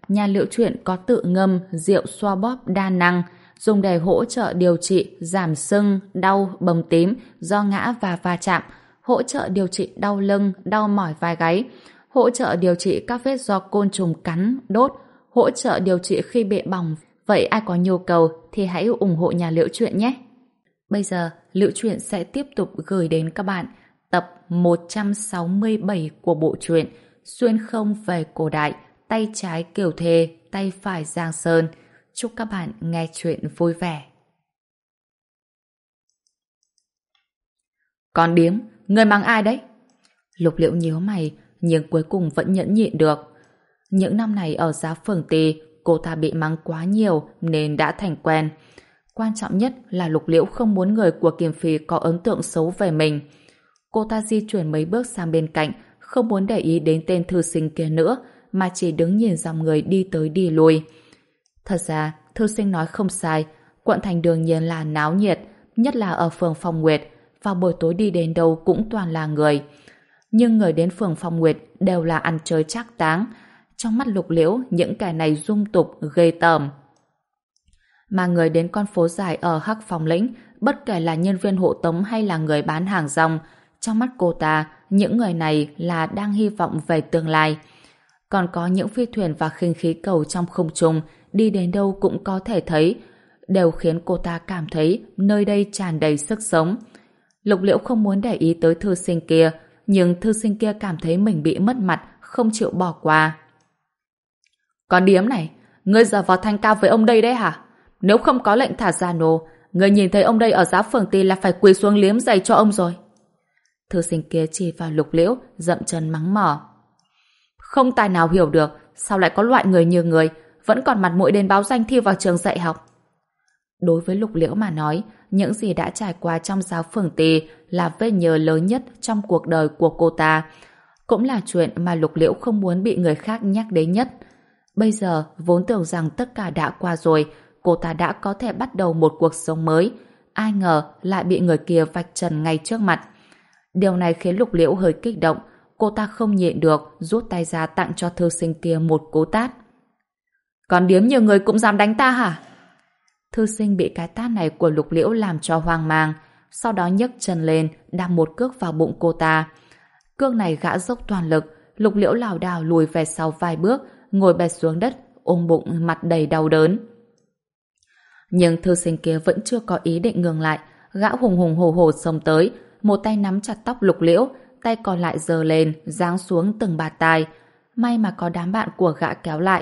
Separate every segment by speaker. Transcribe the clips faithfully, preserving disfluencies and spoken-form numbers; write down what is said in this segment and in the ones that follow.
Speaker 1: nhà Liễu Chuyện có tự ngâm rượu xoa bóp đa năng, dùng để hỗ trợ điều trị giảm sưng, đau, bầm tím do ngã và va chạm, hỗ trợ điều trị đau lưng, đau mỏi vai gáy, hỗ trợ điều trị các vết do côn trùng cắn, đốt, hỗ trợ điều trị khi bị bỏng. Vậy ai có nhu cầu thì hãy ủng hộ nhà Liễu Chuyện nhé. Bây giờ, Liễu Chuyện sẽ tiếp tục gửi đến các bạn tập một trăm sáu mươi bảy của bộ truyện Xuyên không về cổ đại, tay trái Kiều Thề, tay phải Giang Sơn. Chúc các bạn nghe chuyện vui vẻ. Con điếm, người mắng ai đấy? Lục Liễu nhíu mày, nhưng cuối cùng vẫn nhẫn nhịn được. Những năm này ở Giá Phường Tì, cô ta bị mắng quá nhiều nên đã thành quen. Quan trọng nhất là Lục Liễu không muốn người của Kiềm Phi có ấn tượng xấu về mình. Cô ta di chuyển mấy bước sang bên cạnh, không muốn để ý đến tên thư sinh kia nữa, mà chỉ đứng nhìn dòng người đi tới đi lui. Thật ra, thư sinh nói không sai, quận thành đương nhiên là náo nhiệt, nhất là ở phường Phong Nguyệt, vào buổi tối đi đến đâu cũng toàn là người. Nhưng người đến phường Phong Nguyệt đều là ăn chơi trác táng. Trong mắt Lục Liễu, những kẻ này dung tục, ghê tởm. Mà người đến con phố dài ở Hắc Phong Lĩnh, bất kể là nhân viên hộ tống hay là người bán hàng rong, trong mắt cô ta, những người này là đang hy vọng về tương lai. Còn có những phi thuyền và khinh khí cầu trong không trung, đi đến đâu cũng có thể thấy, đều khiến cô ta cảm thấy nơi đây tràn đầy sức sống. Lục Liễu không muốn để ý tới thư sinh kia, nhưng thư sinh kia cảm thấy mình bị mất mặt, không chịu bỏ qua. Con điếm này, ngươi giờ vào thanh cao với ông đây đấy hả? Nếu không có lệnh thả gia nô, ngươi nhìn thấy ông đây ở Giá Phường Tì là phải quỳ xuống liếm giày cho ông rồi. Thư sinh kia chỉ vào Lục Liễu, dậm chân mắng mỏ. Không tài nào hiểu được, sao lại có loại người như người, vẫn còn mặt mũi đến báo danh thi vào trường dạy học. Đối với Lục Liễu mà nói, những gì đã trải qua trong Giá Phường Tì là vết nhơ lớn nhất trong cuộc đời của cô ta. Cũng là chuyện mà Lục Liễu không muốn bị người khác nhắc đến nhất. Bây giờ, vốn tưởng rằng tất cả đã qua rồi, cô ta đã có thể bắt đầu một cuộc sống mới. Ai ngờ lại bị người kia vạch trần ngay trước mặt. Điều này khiến Lục Liễu hơi kích động. Cô ta không nhịn được, rút tay ra tặng cho thư sinh kia một cú tát. Còn điếm nhiều người cũng dám đánh ta hả? Thư sinh bị cái tát này của Lục Liễu làm cho hoang mang, sau đó nhấc chân lên, đạp một cước vào bụng cô ta. Cước này gã dốc toàn lực, Lục Liễu lảo đảo lùi về sau vài bước, ngồi bệt xuống đất, ôm bụng mặt đầy đau đớn. Nhưng thư sinh kia vẫn chưa có ý định ngừng lại, gã hùng hùng hổ hổ xông tới, một tay nắm chặt tóc Lục Liễu, tay còn lại giơ lên, giáng xuống từng bạt tai. May mà có đám bạn của gã kéo lại.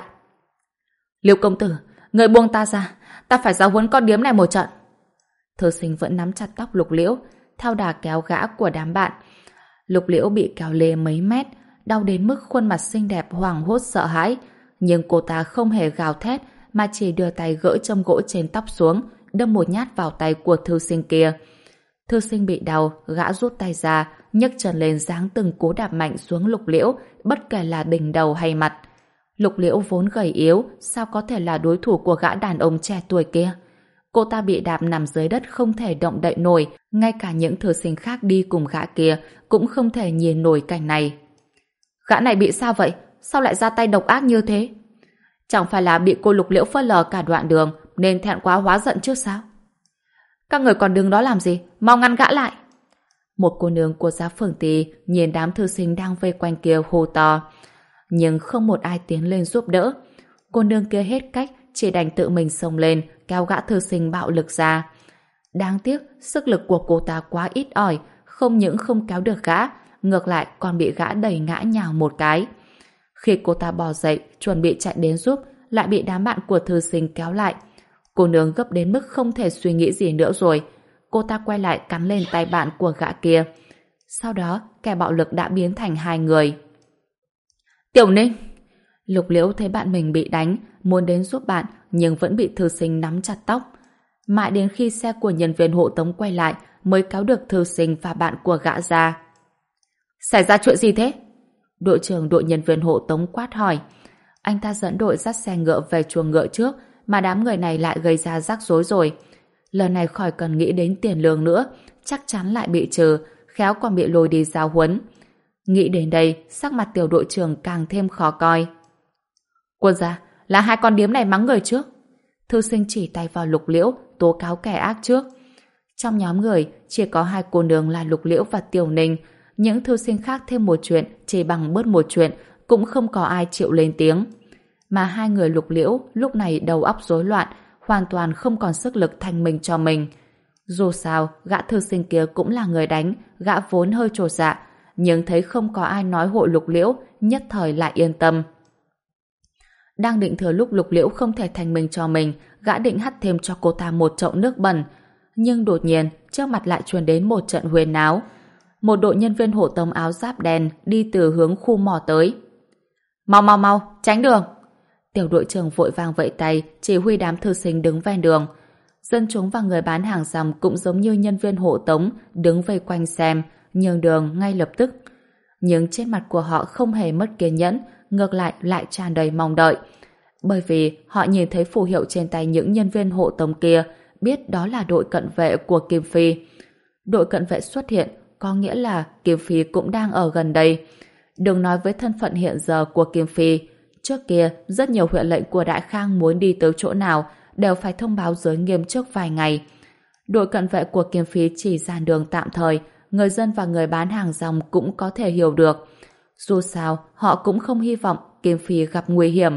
Speaker 1: Liễu công tử, người buông ta ra, ta phải giáo huấn con điếm này một trận. Thư sinh vẫn nắm chặt tóc Lục Liễu, theo đà kéo gã của đám bạn. Lục Liễu bị kéo lê mấy mét, đau đến mức khuôn mặt xinh đẹp hoảng hốt sợ hãi. Nhưng cô ta không hề gào thét, mà chỉ đưa tay gỡ châm gỗ trên tóc xuống, đâm một nhát vào tay của thư sinh kia. Thư sinh bị đau, gã rút tay ra, nhấc chân lên giáng từng cú đạp mạnh xuống Lục Liễu, bất kể là đỉnh đầu hay mặt. Lục Liễu vốn gầy yếu, sao có thể là đối thủ của gã đàn ông trẻ tuổi kia? Cô ta bị đạp nằm dưới đất không thể động đậy nổi, ngay cả những thư sinh khác đi cùng gã kia cũng không thể nhìn nổi cảnh này. Gã này bị sao vậy? Sao lại ra tay độc ác như thế? Chẳng phải là bị cô Lục Liễu phớt lờ cả đoạn đường nên thẹn quá hóa giận chứ sao? Các người còn đứng đó làm gì? Mau ngăn gã lại! Một cô nương của Giá Phường Tì nhìn đám thư sinh đang vây quanh kia hô to. Nhưng không một ai tiến lên giúp đỡ. Cô nương kia hết cách, chỉ đành tự mình xông lên, kéo gã thư sinh bạo lực ra. Đáng tiếc, sức lực của cô ta quá ít ỏi, không những không kéo được gã, ngược lại còn bị gã đẩy ngã nhào một cái. Khi cô ta bò dậy, chuẩn bị chạy đến giúp, lại bị đám bạn của thư sinh kéo lại. Cô nương gấp đến mức không thể suy nghĩ gì nữa rồi. Cô ta quay lại cắn lên tay bạn của gã kia. Sau đó, kẻ bạo lực đã biến thành hai người. Tiểu Ninh! Lục Liễu thấy bạn mình bị đánh, muốn đến giúp bạn, nhưng vẫn bị thư sinh nắm chặt tóc. Mãi đến khi xe của nhân viên hộ tống quay lại, mới kéo được thư sinh và bạn của gã ra. Xảy ra chuyện gì thế? Đội trưởng đội nhân viên hộ tống quát hỏi. Anh ta dẫn đội dắt xe ngựa về chuồng ngựa trước, mà đám người này lại gây ra rắc rối rồi. Lần này khỏi cần nghĩ đến tiền lương nữa, chắc chắn lại bị trừ, khéo còn bị lôi đi giáo huấn. Nghĩ đến đây, sắc mặt tiểu đội trưởng càng thêm khó coi. Quân gia, là hai con điếm này mắng người trước. Thư sinh chỉ tay vào Lục Liễu, tố cáo kẻ ác trước. Trong nhóm người, chỉ có hai cô nương là Lục Liễu và Tiểu Ninh. Những thư sinh khác thêm một chuyện, chỉ bằng bớt một chuyện, cũng không có ai chịu lên tiếng. Mà hai người Lục Liễu lúc này đầu óc rối loạn, hoàn toàn không còn sức lực thanh minh cho mình. Dù sao, gã thư sinh kia cũng là người đánh, gã vốn hơi trột dạ, nhưng thấy không có ai nói hộ Lục Liễu, nhất thời lại yên tâm. Đang định thừa lúc Lục Liễu không thể thanh minh cho mình, gã định hắt thêm cho cô ta một chậu nước bẩn. Nhưng đột nhiên, trước mặt lại truyền đến một trận huyên náo. Một đội nhân viên hộ tống áo giáp đen đi từ hướng khu mỏ tới. Mau mau mau, tránh đường! Tiểu đội trưởng vội vàng vẫy tay, chỉ huy đám thư sinh đứng ven đường. Dân chúng và người bán hàng rong cũng giống như nhân viên hộ tống, đứng vây quanh xem, nhường đường ngay lập tức. Nhưng trên mặt của họ không hề mất kiên nhẫn, ngược lại lại tràn đầy mong đợi. Bởi vì họ nhìn thấy phù hiệu trên tay những nhân viên hộ tống kia, biết đó là đội cận vệ của Kim Phi. Đội cận vệ xuất hiện, có nghĩa là Kim Phi cũng đang ở gần đây. Đừng nói với thân phận hiện giờ của Kim Phi. Trước kia, rất nhiều huyện lệnh của Đại Khang muốn đi tới chỗ nào đều phải thông báo giới nghiêm trước vài ngày. Đội cận vệ của Kim Phi chỉ dàn đường tạm thời, người dân và người bán hàng rong cũng có thể hiểu được. Dù sao, họ cũng không hy vọng Kim Phi gặp nguy hiểm.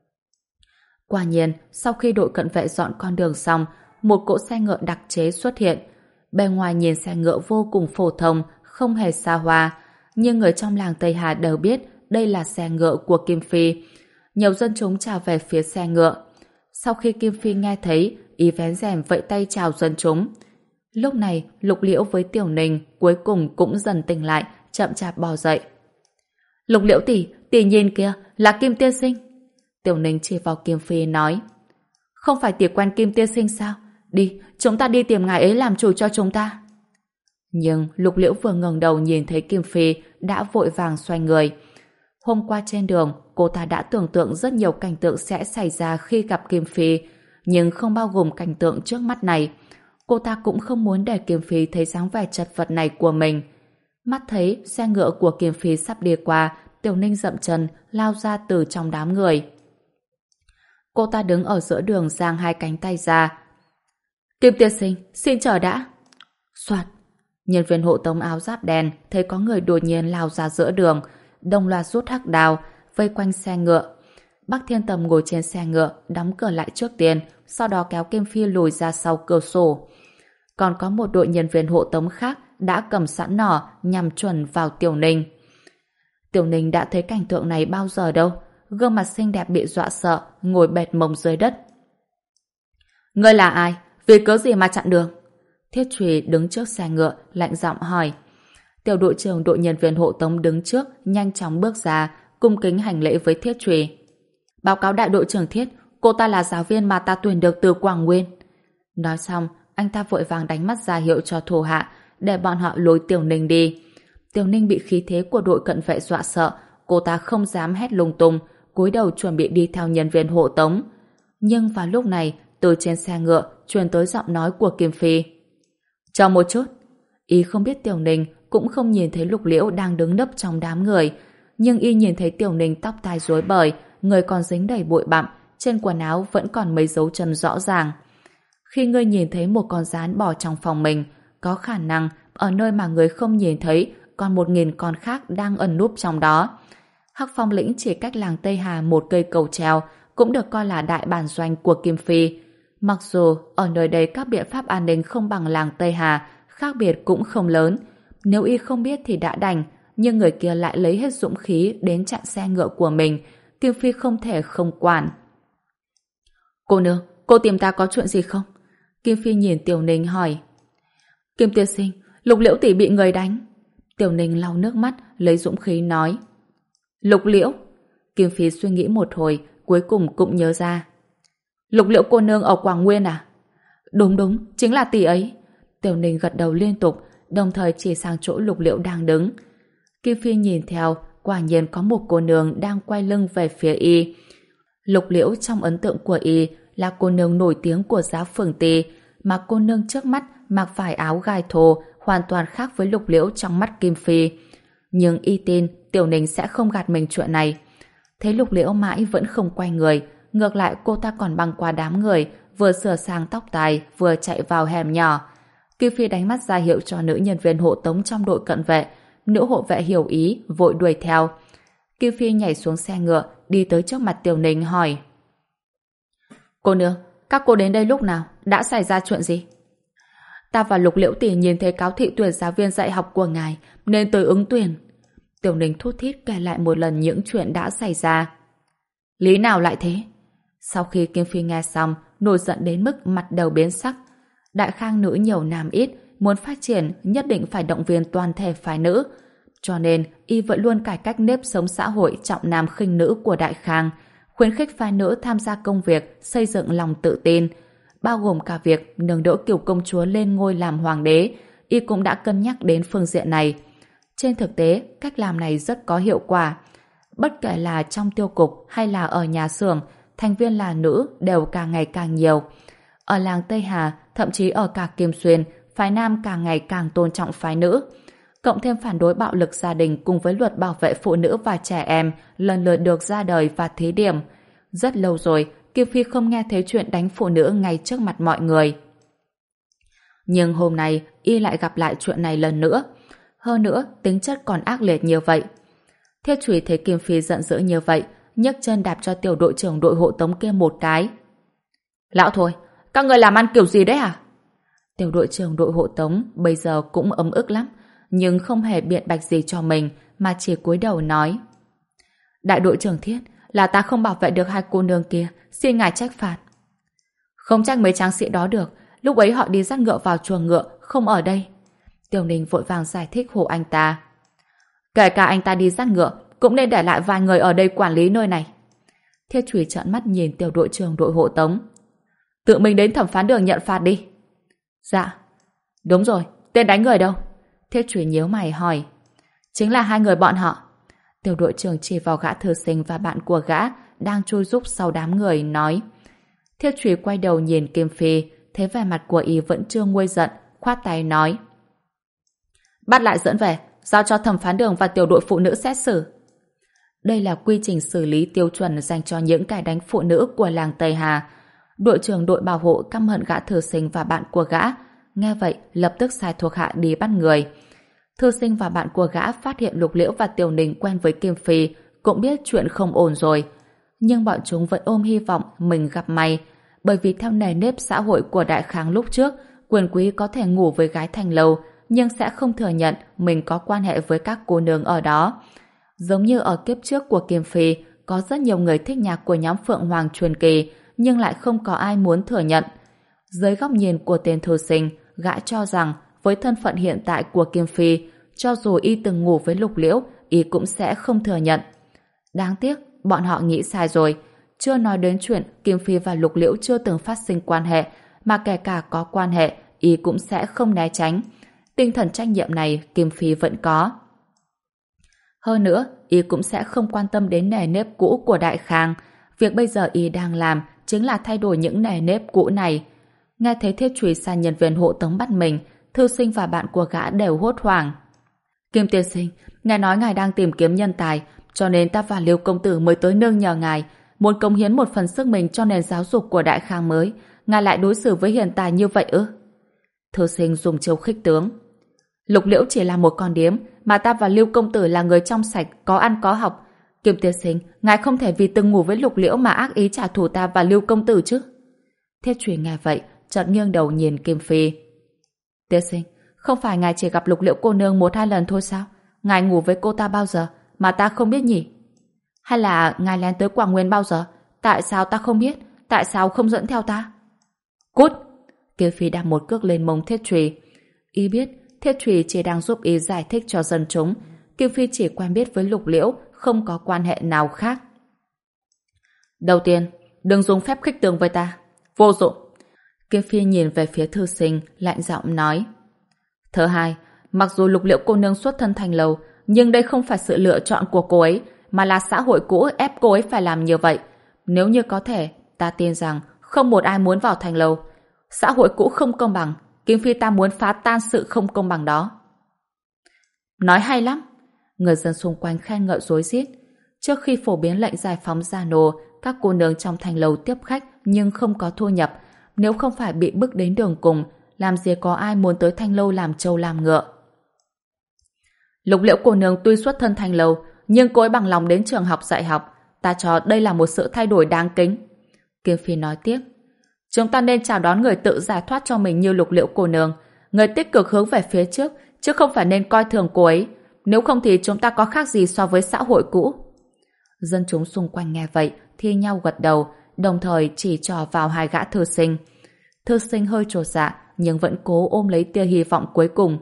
Speaker 1: Quả nhiên, sau khi đội cận vệ dọn con đường xong, một cỗ xe ngựa đặc chế xuất hiện. Bên ngoài nhìn xe ngựa vô cùng phổ thông, không hề xa hoa, nhưng người trong làng Tây Hà đều biết đây là xe ngựa của Kim Phi. Nhiều dân chúng chào về phía xe ngựa. Sau khi Kim Phi nghe thấy, ý vén rèm vẫy tay chào dân chúng. Lúc này, Lục Liễu với Tiểu Ninh cuối cùng cũng dần tỉnh lại, chậm chạp bò dậy. Lục Liễu tỷ, tỷ nhìn kìa, là Kim tiên sinh. Tiểu Ninh chỉ vào Kim Phi nói. Không phải tỷ quen Kim tiên sinh sao? Đi, chúng ta đi tìm ngài ấy làm chủ cho chúng ta. Nhưng Lục Liễu vừa ngẩng đầu nhìn thấy Kim Phi đã vội vàng xoay người. Hôm qua trên đường, cô ta đã tưởng tượng rất nhiều cảnh tượng sẽ xảy ra khi gặp Kim Phi, nhưng không bao gồm cảnh tượng trước mắt này. Cô ta cũng không muốn để Kim Phi thấy dáng vẻ chật vật này của mình. Mắt thấy xe ngựa của Kim Phi sắp đi qua, Tiểu Ninh dậm chân lao ra từ trong đám người. Cô ta đứng ở giữa đường giang hai cánh tay ra. Kim tiên sinh, xin chờ đã. Soạt. Nhân viên hộ tống áo giáp đen thấy có người đột nhiên lao ra giữa đường, đồng loạt rút hắc đao vây quanh xe ngựa. Bắc Thiên Tầm ngồi trên xe ngựa, đóng cửa lại trước tiên, sau đó kéo Kim Phi lùi ra sau cửa sổ. Còn có một đội nhân viên hộ tống khác đã cầm sẵn nỏ nhằm chuẩn vào Tiểu Ninh. Tiểu Ninh đã thấy cảnh tượng này bao giờ đâu, gương mặt xinh đẹp bị dọa sợ, ngồi bệt mông dưới đất. Ngươi là ai? Vì cớ gì mà chặn đường? Thiết Trùy đứng trước xe ngựa, lạnh giọng hỏi. Tiểu đội trưởng đội nhân viên hộ tống đứng trước, nhanh chóng bước ra, cung kính hành lễ với Thiết Trùy. Báo cáo đại đội trưởng Thiết, cô ta là giáo viên mà ta tuyển được từ Quảng Nguyên. Nói xong, anh ta vội vàng đánh mắt ra hiệu cho thủ hạ, để bọn họ lôi Tiểu Ninh đi. Tiểu Ninh bị khí thế của đội cận vệ dọa sợ, cô ta không dám hét lung tung, cúi đầu chuẩn bị đi theo nhân viên hộ tống. Nhưng vào lúc này, từ trên xe ngựa truyền tới giọng nói của Kim Phi. Chờ một chút. Y không biết Tiểu Ninh, cũng không nhìn thấy Lục Liễu đang đứng nấp trong đám người, nhưng y nhìn thấy Tiểu Ninh tóc tai rối bời, người còn dính đầy bụi bặm, trên quần áo vẫn còn mấy dấu chân rõ ràng. Khi ngươi nhìn thấy một con gián bò trong phòng mình, có khả năng ở nơi mà người không nhìn thấy còn một nghìn con khác đang ẩn núp trong đó. Hắc Phong lĩnh chỉ cách làng Tây Hà một cây cầu treo, cũng được coi là đại bản doanh của Kim Phi. Mặc dù ở nơi đây các biện pháp an ninh không bằng làng Tây Hà, khác biệt cũng không lớn. Nếu y không biết thì đã đành, nhưng người kia lại lấy hết dũng khí đến chặn xe ngựa của mình, Kim Phi không thể không quản. Cô nương, cô tìm ta có chuyện gì không? Kim Phi nhìn Tiểu Ninh hỏi. Kim tiên sinh, Lục Liễu tỷ bị người đánh. Tiểu Ninh lau nước mắt, lấy dũng khí nói. Lục Liễu? Kim Phi suy nghĩ một hồi, cuối cùng cũng nhớ ra. Lục Liễu cô nương ở Quảng Nguyên à? Đúng đúng, chính là tỷ ấy. Tiểu Ninh gật đầu liên tục, đồng thời chỉ sang chỗ Lục Liễu đang đứng. Kim Phi nhìn theo, quả nhiên có một cô nương đang quay lưng về phía y. Lục Liễu trong ấn tượng của y là cô nương nổi tiếng của giá Phường Tỳ, mà cô nương trước mắt mặc vải áo gai thô hoàn toàn khác với Lục Liễu trong mắt Kim Phi. Nhưng y tin Tiểu Ninh sẽ không gạt mình chuyện này. Thấy Lục Liễu mãi vẫn không quay người, ngược lại cô ta còn băng qua đám người, vừa sửa sang tóc tai, vừa chạy vào hẻm nhỏ. Kim Phi đánh mắt ra hiệu cho nữ nhân viên hộ tống trong đội cận vệ. Nữ hộ vệ hiểu ý, vội đuổi theo. Kim Phi nhảy xuống xe ngựa, đi tới trước mặt Tiểu Ninh hỏi: Cô nương, các cô đến đây lúc nào? Đã xảy ra chuyện gì? Ta và Lục Liễu tỷ nhìn thấy cáo thị tuyển giáo viên dạy học của ngài, nên tới ứng tuyển. Tiểu Ninh thút thít kể lại một lần những chuyện đã xảy ra. Lý nào lại thế? Sau khi Kim Phi nghe xong, nổi giận đến mức mặt đầu biến sắc. Đại Khang nữ nhiều nam ít, muốn phát triển nhất định phải động viên toàn thể phái nữ. Cho nên, y vẫn luôn cải cách nếp sống xã hội trọng nam khinh nữ của Đại Khang, khuyến khích phái nữ tham gia công việc xây dựng lòng tự tin, bao gồm cả việc nâng đỡ Kiều công chúa lên ngôi làm hoàng đế. Y cũng đã cân nhắc đến phương diện này. Trên thực tế, cách làm này rất có hiệu quả. Bất kể là trong tiêu cục hay là ở nhà xưởng, thành viên là nữ đều càng ngày càng nhiều. Ở làng Tây Hà, thậm chí ở cả Kim Xuyên, phái nam càng ngày càng tôn trọng phái nữ. Cộng thêm phản đối bạo lực gia đình cùng với luật bảo vệ phụ nữ và trẻ em lần lượt được ra đời và thí điểm. Rất lâu rồi, Kim Phi không nghe thấy chuyện đánh phụ nữ ngay trước mặt mọi người. Nhưng hôm nay, y lại gặp lại chuyện này lần nữa. Hơn nữa, tính chất còn ác liệt như vậy. Thiết Chùy thấy Kim Phi giận dữ như vậy, nhấc chân đạp cho tiểu đội trưởng đội hộ tống kia một cái. Lão thôi, các người làm ăn kiểu gì đấy à? Tiểu đội trưởng đội hộ tống bây giờ cũng ấm ức lắm, nhưng không hề biện bạch gì cho mình, mà chỉ cúi đầu nói: Đại đội trưởng Thiết, là ta không bảo vệ được hai cô nương kia, xin ngài trách phạt. Không trách mấy tráng sĩ đó được, lúc ấy họ đi dắt ngựa vào chuồng ngựa, không ở đây. Tiểu Ninh vội vàng giải thích hộ anh ta. Kể cả anh ta đi dắt ngựa, cũng nên để lại vài người ở đây quản lý nơi này. Thiết Chùy trợn mắt nhìn tiểu đội trưởng đội hộ tống. Tự mình đến thẩm phán đường nhận phạt đi. Dạ. Đúng rồi, tên đánh người đâu? Thiết Chùy nhíu mày hỏi. Chính là hai người bọn họ. Tiểu đội trưởng chỉ vào gã thư sinh và bạn của gã đang chui rúc sau đám người, nói. Thiết Chùy quay đầu nhìn Kim Phi, thấy vẻ mặt của y vẫn chưa nguôi giận, khoát tay nói: Bắt lại dẫn về, giao cho thẩm phán đường và tiểu đội phụ nữ xét xử. Đây là quy trình xử lý tiêu chuẩn dành cho những kẻ đánh phụ nữ của làng Tây Hà. Đội trưởng đội bảo hộ căm hận gã thư sinh và bạn của gã, nghe vậy lập tức sai thuộc hạ đi bắt người. Thư sinh và bạn của gã phát hiện Lục Liễu và Tiểu Ninh quen với Kim Phi, cũng biết chuyện không ổn rồi. Nhưng bọn chúng vẫn ôm hy vọng mình gặp may, bởi vì theo nề nếp xã hội của Đại Khang lúc trước, quyền quý có thể ngủ với gái thành lầu, nhưng sẽ không thừa nhận mình có quan hệ với các cô nương ở đó. Giống như ở kiếp trước của Kim Phi, có rất nhiều người thích nhạc của nhóm Phượng Hoàng truyền kỳ, nhưng lại không có ai muốn thừa nhận. Dưới góc nhìn của tên thư sinh, gã cho rằng với thân phận hiện tại của Kim Phi, cho dù y từng ngủ với Lục Liễu, y cũng sẽ không thừa nhận. Đáng tiếc, bọn họ nghĩ sai rồi. Chưa nói đến chuyện Kim Phi và Lục Liễu chưa từng phát sinh quan hệ, mà kể cả có quan hệ, y cũng sẽ không né tránh. Tinh thần trách nhiệm này Kim Phi vẫn có. Hơn nữa, y cũng sẽ không quan tâm đến nề nếp cũ của Đại Khang. Việc bây giờ y đang làm chính là thay đổi những nề nếp cũ này. Nghe thấy Thiết Chùy sai nhân viên hộ tống bắt mình, thư sinh và bạn của gã đều hốt hoảng. Kim tiên sinh, ngài nói ngài đang tìm kiếm nhân tài, cho nên ta và Liêu công tử mới tới nương nhờ ngài, muốn cống hiến một phần sức mình cho nền giáo dục của Đại Khang mới. Ngài lại đối xử với hiện tài như vậy ư? Thư sinh dùng chiêu khích tướng. Lục Liễu chỉ là một con điếm, mà ta và Liêu công tử là người trong sạch, có ăn có học. Kim tiên sinh, ngài không thể vì từng ngủ với Lục Liễu mà ác ý trả thù ta và Liêu công tử chứ? Thiết Chùy nghe vậy, chợt nghiêng đầu nhìn Kim Phi. Tiên sinh, không phải ngài chỉ gặp Lục Liễu cô nương một hai lần thôi sao? Ngài ngủ với cô ta bao giờ mà ta không biết nhỉ? Hay là ngài lén tới Quảng Nguyên bao giờ? Tại sao ta không biết? Tại sao không dẫn theo ta? Cút! Kim Phi đạp một cước lên mông Thiết Chùy. Y biết Thiết Chùy chỉ đang giúp y giải thích cho dân chúng. Kim Phi chỉ quen biết với Lục Liễu, không có quan hệ nào khác. Đầu tiên, đừng dùng phép khích tướng với ta. Vô dụng. Kim Phi nhìn về phía thư sinh, lạnh giọng nói. Thứ hai, mặc dù Lục Liễu cô nương xuất thân thành lầu, nhưng đây không phải sự lựa chọn của cô ấy, mà là xã hội cũ ép cô ấy phải làm như vậy. Nếu như có thể, ta tin rằng không một ai muốn vào thành lầu. Xã hội cũ không công bằng, Kim Phi ta muốn phá tan sự không công bằng đó. Nói hay lắm. Người dân xung quanh khen ngợi rối rít. Trước khi phổ biến lệnh giải phóng Gia Nô, các cô nương trong thành lầu tiếp khách nhưng không có thu nhập. Nếu không phải bị bức đến đường cùng, làm gì có ai muốn tới thanh lâu làm trâu làm ngựa. Lục Liễu cô nương tuy xuất thân thanh lâu, nhưng cô ấy bằng lòng đến trường học dạy học. Ta cho đây là một sự thay đổi đáng kính. Kim Phi nói tiếp. Chúng ta nên chào đón người tự giải thoát cho mình như Lục Liễu cô nương. Người tích cực hướng về phía trước, chứ không phải nên coi thường cô ấy. Nếu không thì chúng ta có khác gì so với xã hội cũ. Dân chúng xung quanh nghe vậy thì nhau gật đầu, đồng thời chỉ trò vào hai gã thư sinh. Thư sinh hơi chột dạ nhưng vẫn cố ôm lấy tia hy vọng cuối cùng.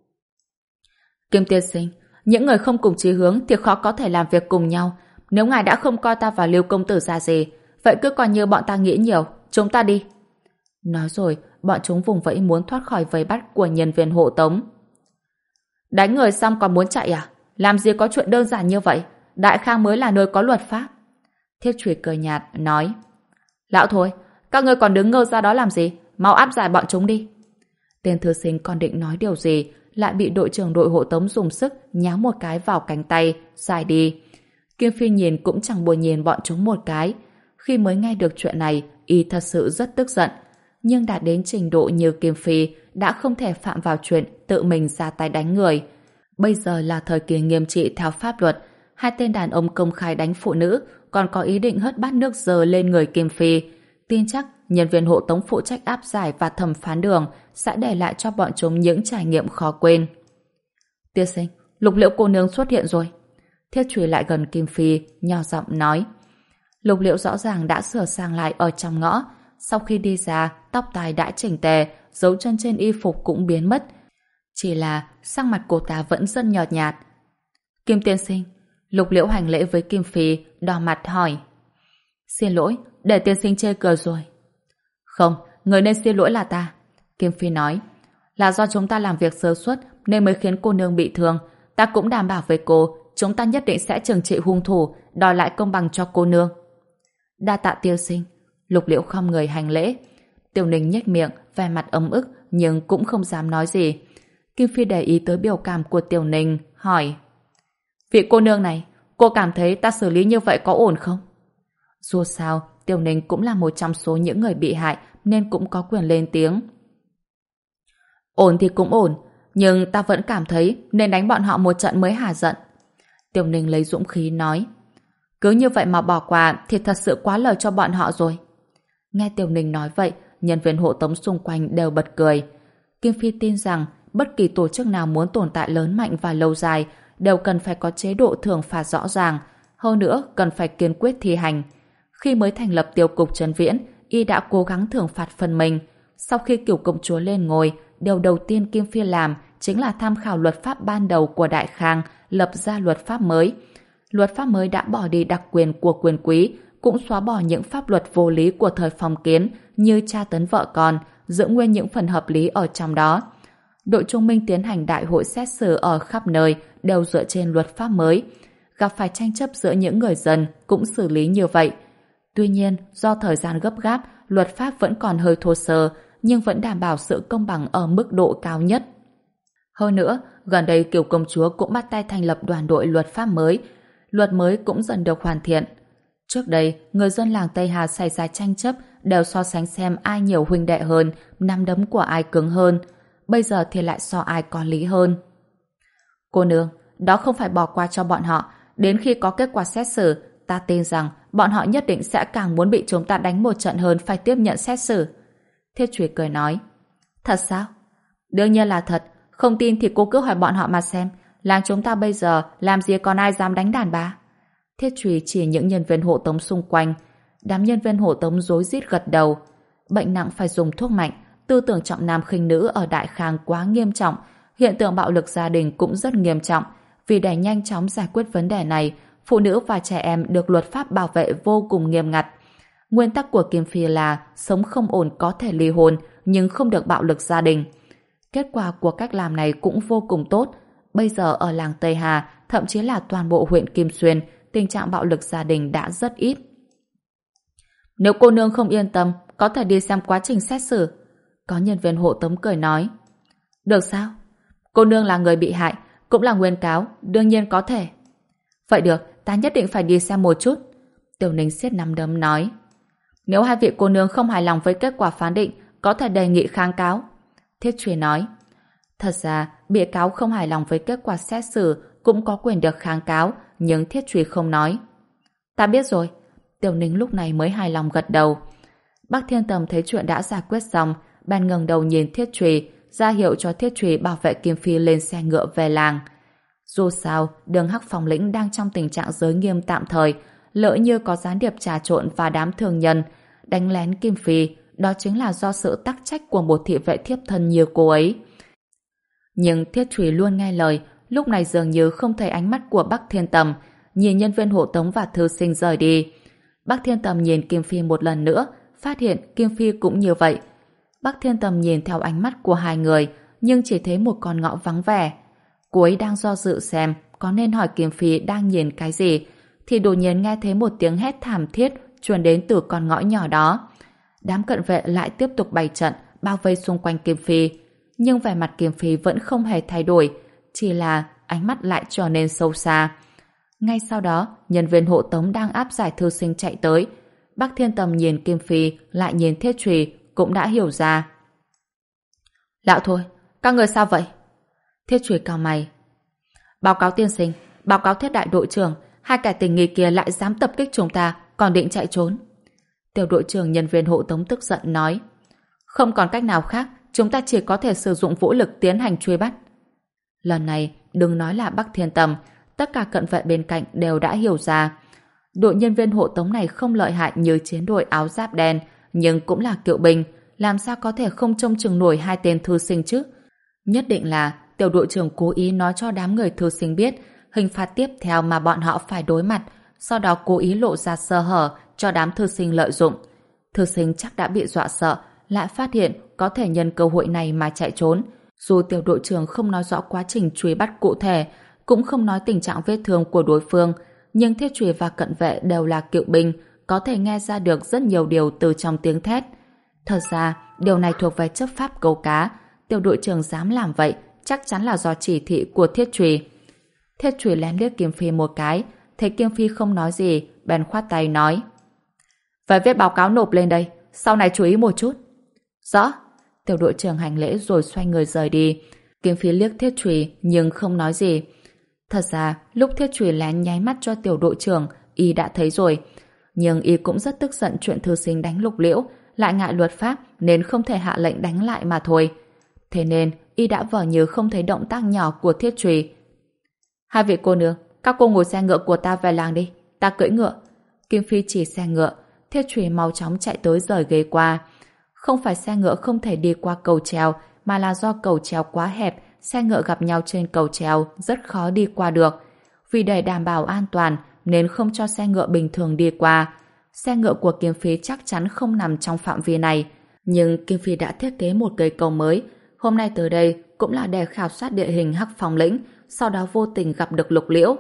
Speaker 1: Kim tiên sinh, những người không cùng chí hướng thì khó có thể làm việc cùng nhau. Nếu ngài đã không coi ta và Lưu công tử ra gì, vậy cứ coi như bọn ta nghĩ nhiều, chúng ta đi. Nói rồi, bọn chúng vùng vẫy muốn thoát khỏi vây bắt của nhân viên hộ tống. Đánh người xong còn muốn chạy à? Làm gì có chuyện đơn giản như vậy? Đại Khang mới là nơi có luật pháp. Thiết Trùy cười nhạt, nói. Lão thôi, các ngươi còn đứng ngơ ra đó làm gì? Mau áp giải bọn chúng đi. Tên thư sinh còn định nói điều gì, lại bị đội trưởng đội hộ tống dùng sức nháo một cái vào cánh tay, dài đi. Kim Phi nhìn cũng chẳng buồn nhìn bọn chúng một cái. Khi mới nghe được chuyện này, y thật sự rất tức giận. Nhưng đạt đến trình độ như Kim Phi đã không thể phạm vào chuyện tự mình ra tay đánh người. Bây giờ là thời kỳ nghiêm trị theo pháp luật. Hai tên đàn ông công khai đánh phụ nữ, còn có ý định hất bát nước dơ lên người Kim Phi. Tin chắc nhân viên hộ tống phụ trách áp giải và thẩm phán đường sẽ để lại cho bọn chúng những trải nghiệm khó quên. Tiên sinh, Lục Liễu cô nương xuất hiện rồi. Thiết Trùy lại gần Kim Phi, nhỏ giọng nói. Lục Liễu rõ ràng đã sửa sang lại ở trong ngõ. Sau khi đi ra, tóc tai đã chỉnh tề, dấu chân trên y phục cũng biến mất. Chỉ là sắc mặt cô ta vẫn rất nhợt nhạt. Kim tiên sinh, Lục Liễu hành lễ với Kim Phi, đỏ mặt hỏi. Xin lỗi, để tiên sinh chê cười rồi. Không, người nên xin lỗi là ta. Kim Phi nói. Là do chúng ta làm việc sơ suất nên mới khiến cô nương bị thương. Ta cũng đảm bảo với cô, chúng ta nhất định sẽ trừng trị hung thủ, đòi lại công bằng cho cô nương. Đa tạ tiên sinh. Lục Liễu khom người hành lễ. Tiểu Ninh nhếch miệng, vẻ mặt ấm ức nhưng cũng không dám nói gì. Kim Phi để ý tới biểu cảm của Tiểu Ninh, hỏi. Vị cô nương này, cô cảm thấy ta xử lý như vậy có ổn không? Dù sao, Tiểu Ninh cũng là một trong số những người bị hại nên cũng có quyền lên tiếng. Ổn thì cũng ổn, nhưng ta vẫn cảm thấy nên đánh bọn họ một trận mới hả giận. Tiểu Ninh lấy dũng khí nói. Cứ như vậy mà bỏ qua thì thật sự quá lời cho bọn họ rồi. Nghe Tiểu Ninh nói vậy, nhân viên hộ tống xung quanh đều bật cười. Kim Phi tin rằng bất kỳ tổ chức nào muốn tồn tại lớn mạnh và lâu dài đều cần phải có chế độ thưởng phạt rõ ràng, hơn nữa cần phải kiên quyết thi hành. Khi mới thành lập tiêu cục Trấn Viễn, y đã cố gắng thưởng phạt phần mình. Sau khi Cửu công chúa lên ngôi, điều đầu tiên Kim Phi làm chính là tham khảo luật pháp ban đầu của Đại Khang, lập ra luật pháp mới. Luật pháp mới đã bỏ đi đặc quyền của quyền quý, cũng xóa bỏ những pháp luật vô lý của thời phong kiến như tra tấn vợ con, giữ nguyên những phần hợp lý ở trong đó. Đội Trung Minh tiến hành đại hội xét xử ở khắp nơi đều dựa trên luật pháp mới. Gặp phải tranh chấp giữa những người dân cũng xử lý như vậy. Tuy nhiên, do thời gian gấp gáp, luật pháp vẫn còn hơi thô sơ, nhưng vẫn đảm bảo sự công bằng ở mức độ cao nhất. Hơn nữa, gần đây Kiều công chúa cũng bắt tay thành lập đoàn đội luật pháp mới. Luật mới cũng dần được hoàn thiện. Trước đây, người dân làng Tây Hà xảy ra tranh chấp đều so sánh xem ai nhiều huynh đệ hơn, nắm đấm của ai cứng hơn. Bây giờ thì lại so ai có lý hơn. Cô nương, đó không phải bỏ qua cho bọn họ. Đến khi có kết quả xét xử, ta tin rằng bọn họ nhất định sẽ càng muốn bị chúng ta đánh một trận hơn phải tiếp nhận xét xử. Thiết Trùy cười nói. Thật sao? Đương nhiên là thật. Không tin thì cô cứ hỏi bọn họ mà xem. Làng chúng ta bây giờ làm gì còn ai dám đánh đàn bà? Thiết Trùy chỉ những nhân viên hộ tống xung quanh. Đám nhân viên hộ tống rối rít gật đầu. Bệnh nặng phải dùng thuốc mạnh. Tư tưởng trọng nam khinh nữ ở Đại Khang quá nghiêm trọng. Hiện tượng bạo lực gia đình cũng rất nghiêm trọng. Vì để nhanh chóng giải quyết vấn đề này, phụ nữ và trẻ em được luật pháp bảo vệ vô cùng nghiêm ngặt. Nguyên tắc của Kim Phi là sống không ổn có thể ly hôn, nhưng không được bạo lực gia đình. Kết quả của cách làm này cũng vô cùng tốt. Bây giờ ở làng Tây Hà, thậm chí là toàn bộ huyện Kim Xuyên, tình trạng bạo lực gia đình đã rất ít. Nếu cô nương không yên tâm, có thể đi xem quá trình xét xử. Có nhân viên hộ tống cười nói. Được sao? Cô nương là người bị hại, cũng là nguyên cáo, đương nhiên có thể. Vậy được, ta nhất định phải đi xem một chút. Tiểu Ninh siết nắm đấm nói. Nếu hai vị cô nương không hài lòng với kết quả phán định, có thể đề nghị kháng cáo. Thiết Truy nói. Thật ra, bị cáo không hài lòng với kết quả xét xử cũng có quyền được kháng cáo, nhưng Thiết Truy không nói. Ta biết rồi. Tiểu Ninh lúc này mới hài lòng gật đầu. Bác Thiên Tầm thấy chuyện đã giải quyết xong, bèn ngẩng đầu nhìn Thiết Truy, ra hiệu cho Thiết Truy bảo vệ Kim Phi lên xe ngựa về làng. Dù sao, đường Hắc Phong lĩnh đang trong tình trạng giới nghiêm tạm thời, lỡ như có gián điệp trà trộn và đám thường nhân đánh lén Kim Phi, đó chính là do sự tắc trách của một thị vệ thiếp thân như cô ấy. Nhưng Thiết Truy luôn nghe lời, lúc này dường như không thấy ánh mắt của Bắc Thiên Tầm, nhìn nhân viên hộ tống và thư sinh rời đi. Bắc Thiên Tầm nhìn Kim Phi một lần nữa, phát hiện Kim Phi cũng như vậy. Bắc Thiên Tầm nhìn theo ánh mắt của hai người, nhưng chỉ thấy một con ngõ vắng vẻ. Cô ấy đang do dự xem có nên hỏi Kim Phi đang nhìn cái gì, thì đột nhiên nghe thấy một tiếng hét thảm thiết truyền đến từ con ngõ nhỏ đó. Đám cận vệ lại tiếp tục bày trận, bao vây xung quanh Kim Phi. Nhưng vẻ mặt Kim Phi vẫn không hề thay đổi, chỉ là ánh mắt lại trở nên sâu xa. Ngay sau đó, nhân viên hộ tống đang áp giải thư sinh chạy tới. Bắc Thiên Tầm nhìn Kim Phi, lại nhìn Thiết Truy, cũng đã hiểu ra. Lão thôi, các người sao vậy? Thiết Truy cau mày. Báo cáo tiên sinh, báo cáo Thiết đại đội trưởng, hai kẻ tình nghi kia lại dám tập kích chúng ta, còn định chạy trốn. Tiểu đội trưởng nhân viên hộ tống tức giận nói. Không còn cách nào khác, chúng ta chỉ có thể sử dụng vũ lực tiến hành truy bắt. Lần này, đừng nói là Bắc Thiên Tầm, tất cả cận vệ bên cạnh đều đã hiểu ra. Đội nhân viên hộ tống này không lợi hại như chiến đội áo giáp đen, nhưng cũng là cựu binh, làm sao có thể không trông chừng nổi hai tên thư sinh chứ? Nhất định là tiểu đội trưởng cố ý nói cho đám người thư sinh biết hình phạt tiếp theo mà bọn họ phải đối mặt, sau đó cố ý lộ ra sơ hở cho đám thư sinh lợi dụng. Thư sinh chắc đã bị dọa sợ, lại phát hiện có thể nhân cơ hội này mà chạy trốn. Dù tiểu đội trưởng không nói rõ quá trình truy bắt cụ thể, cũng không nói tình trạng vết thương của đối phương, nhưng Thiết Truy và cận vệ đều là cựu binh, có thể nghe ra được rất nhiều điều từ trong tiếng thét. Thật ra, điều này thuộc về chấp pháp câu cá. Tiểu đội trưởng dám làm vậy, chắc chắn là do chỉ thị của Thiết Truy. Thiết Truy lén liếc Kim Phi một cái, thấy Kim Phi không nói gì, bèn khoát tay nói. Phải viết báo cáo nộp lên đây, sau này chú ý một chút. Rõ. Tiểu đội trưởng hành lễ rồi xoay người rời đi. Kim Phi liếc Thiết Truy nhưng không nói gì. Thật ra, lúc Thiết Truy lén nháy mắt cho tiểu đội trưởng, y đã thấy rồi. Nhưng y cũng rất tức giận chuyện thư sinh đánh Lục Liễu, lại ngại luật pháp nên không thể hạ lệnh đánh lại mà thôi. Thế nên, y đã vờ như không thấy động tác nhỏ của Thiết Truy. Hai vị cô nương, các cô ngồi xe ngựa của ta về làng đi, ta cưỡi ngựa. Kim Phi chỉ xe ngựa, Thiết Truy mau chóng chạy tới rời ghế qua. Không phải xe ngựa không thể đi qua cầu treo, mà là do cầu treo quá hẹp, xe ngựa gặp nhau trên cầu treo rất khó đi qua được. Vì để đảm bảo an toàn nên không cho xe ngựa bình thường đi qua. Xe ngựa của Kim Phi chắc chắn không nằm trong phạm vi này. Nhưng Kim Phi đã thiết kế một cây cầu mới. Hôm nay tới đây cũng là để khảo sát địa hình Hắc Phong lĩnh, sau đó vô tình gặp được Lục Liễu.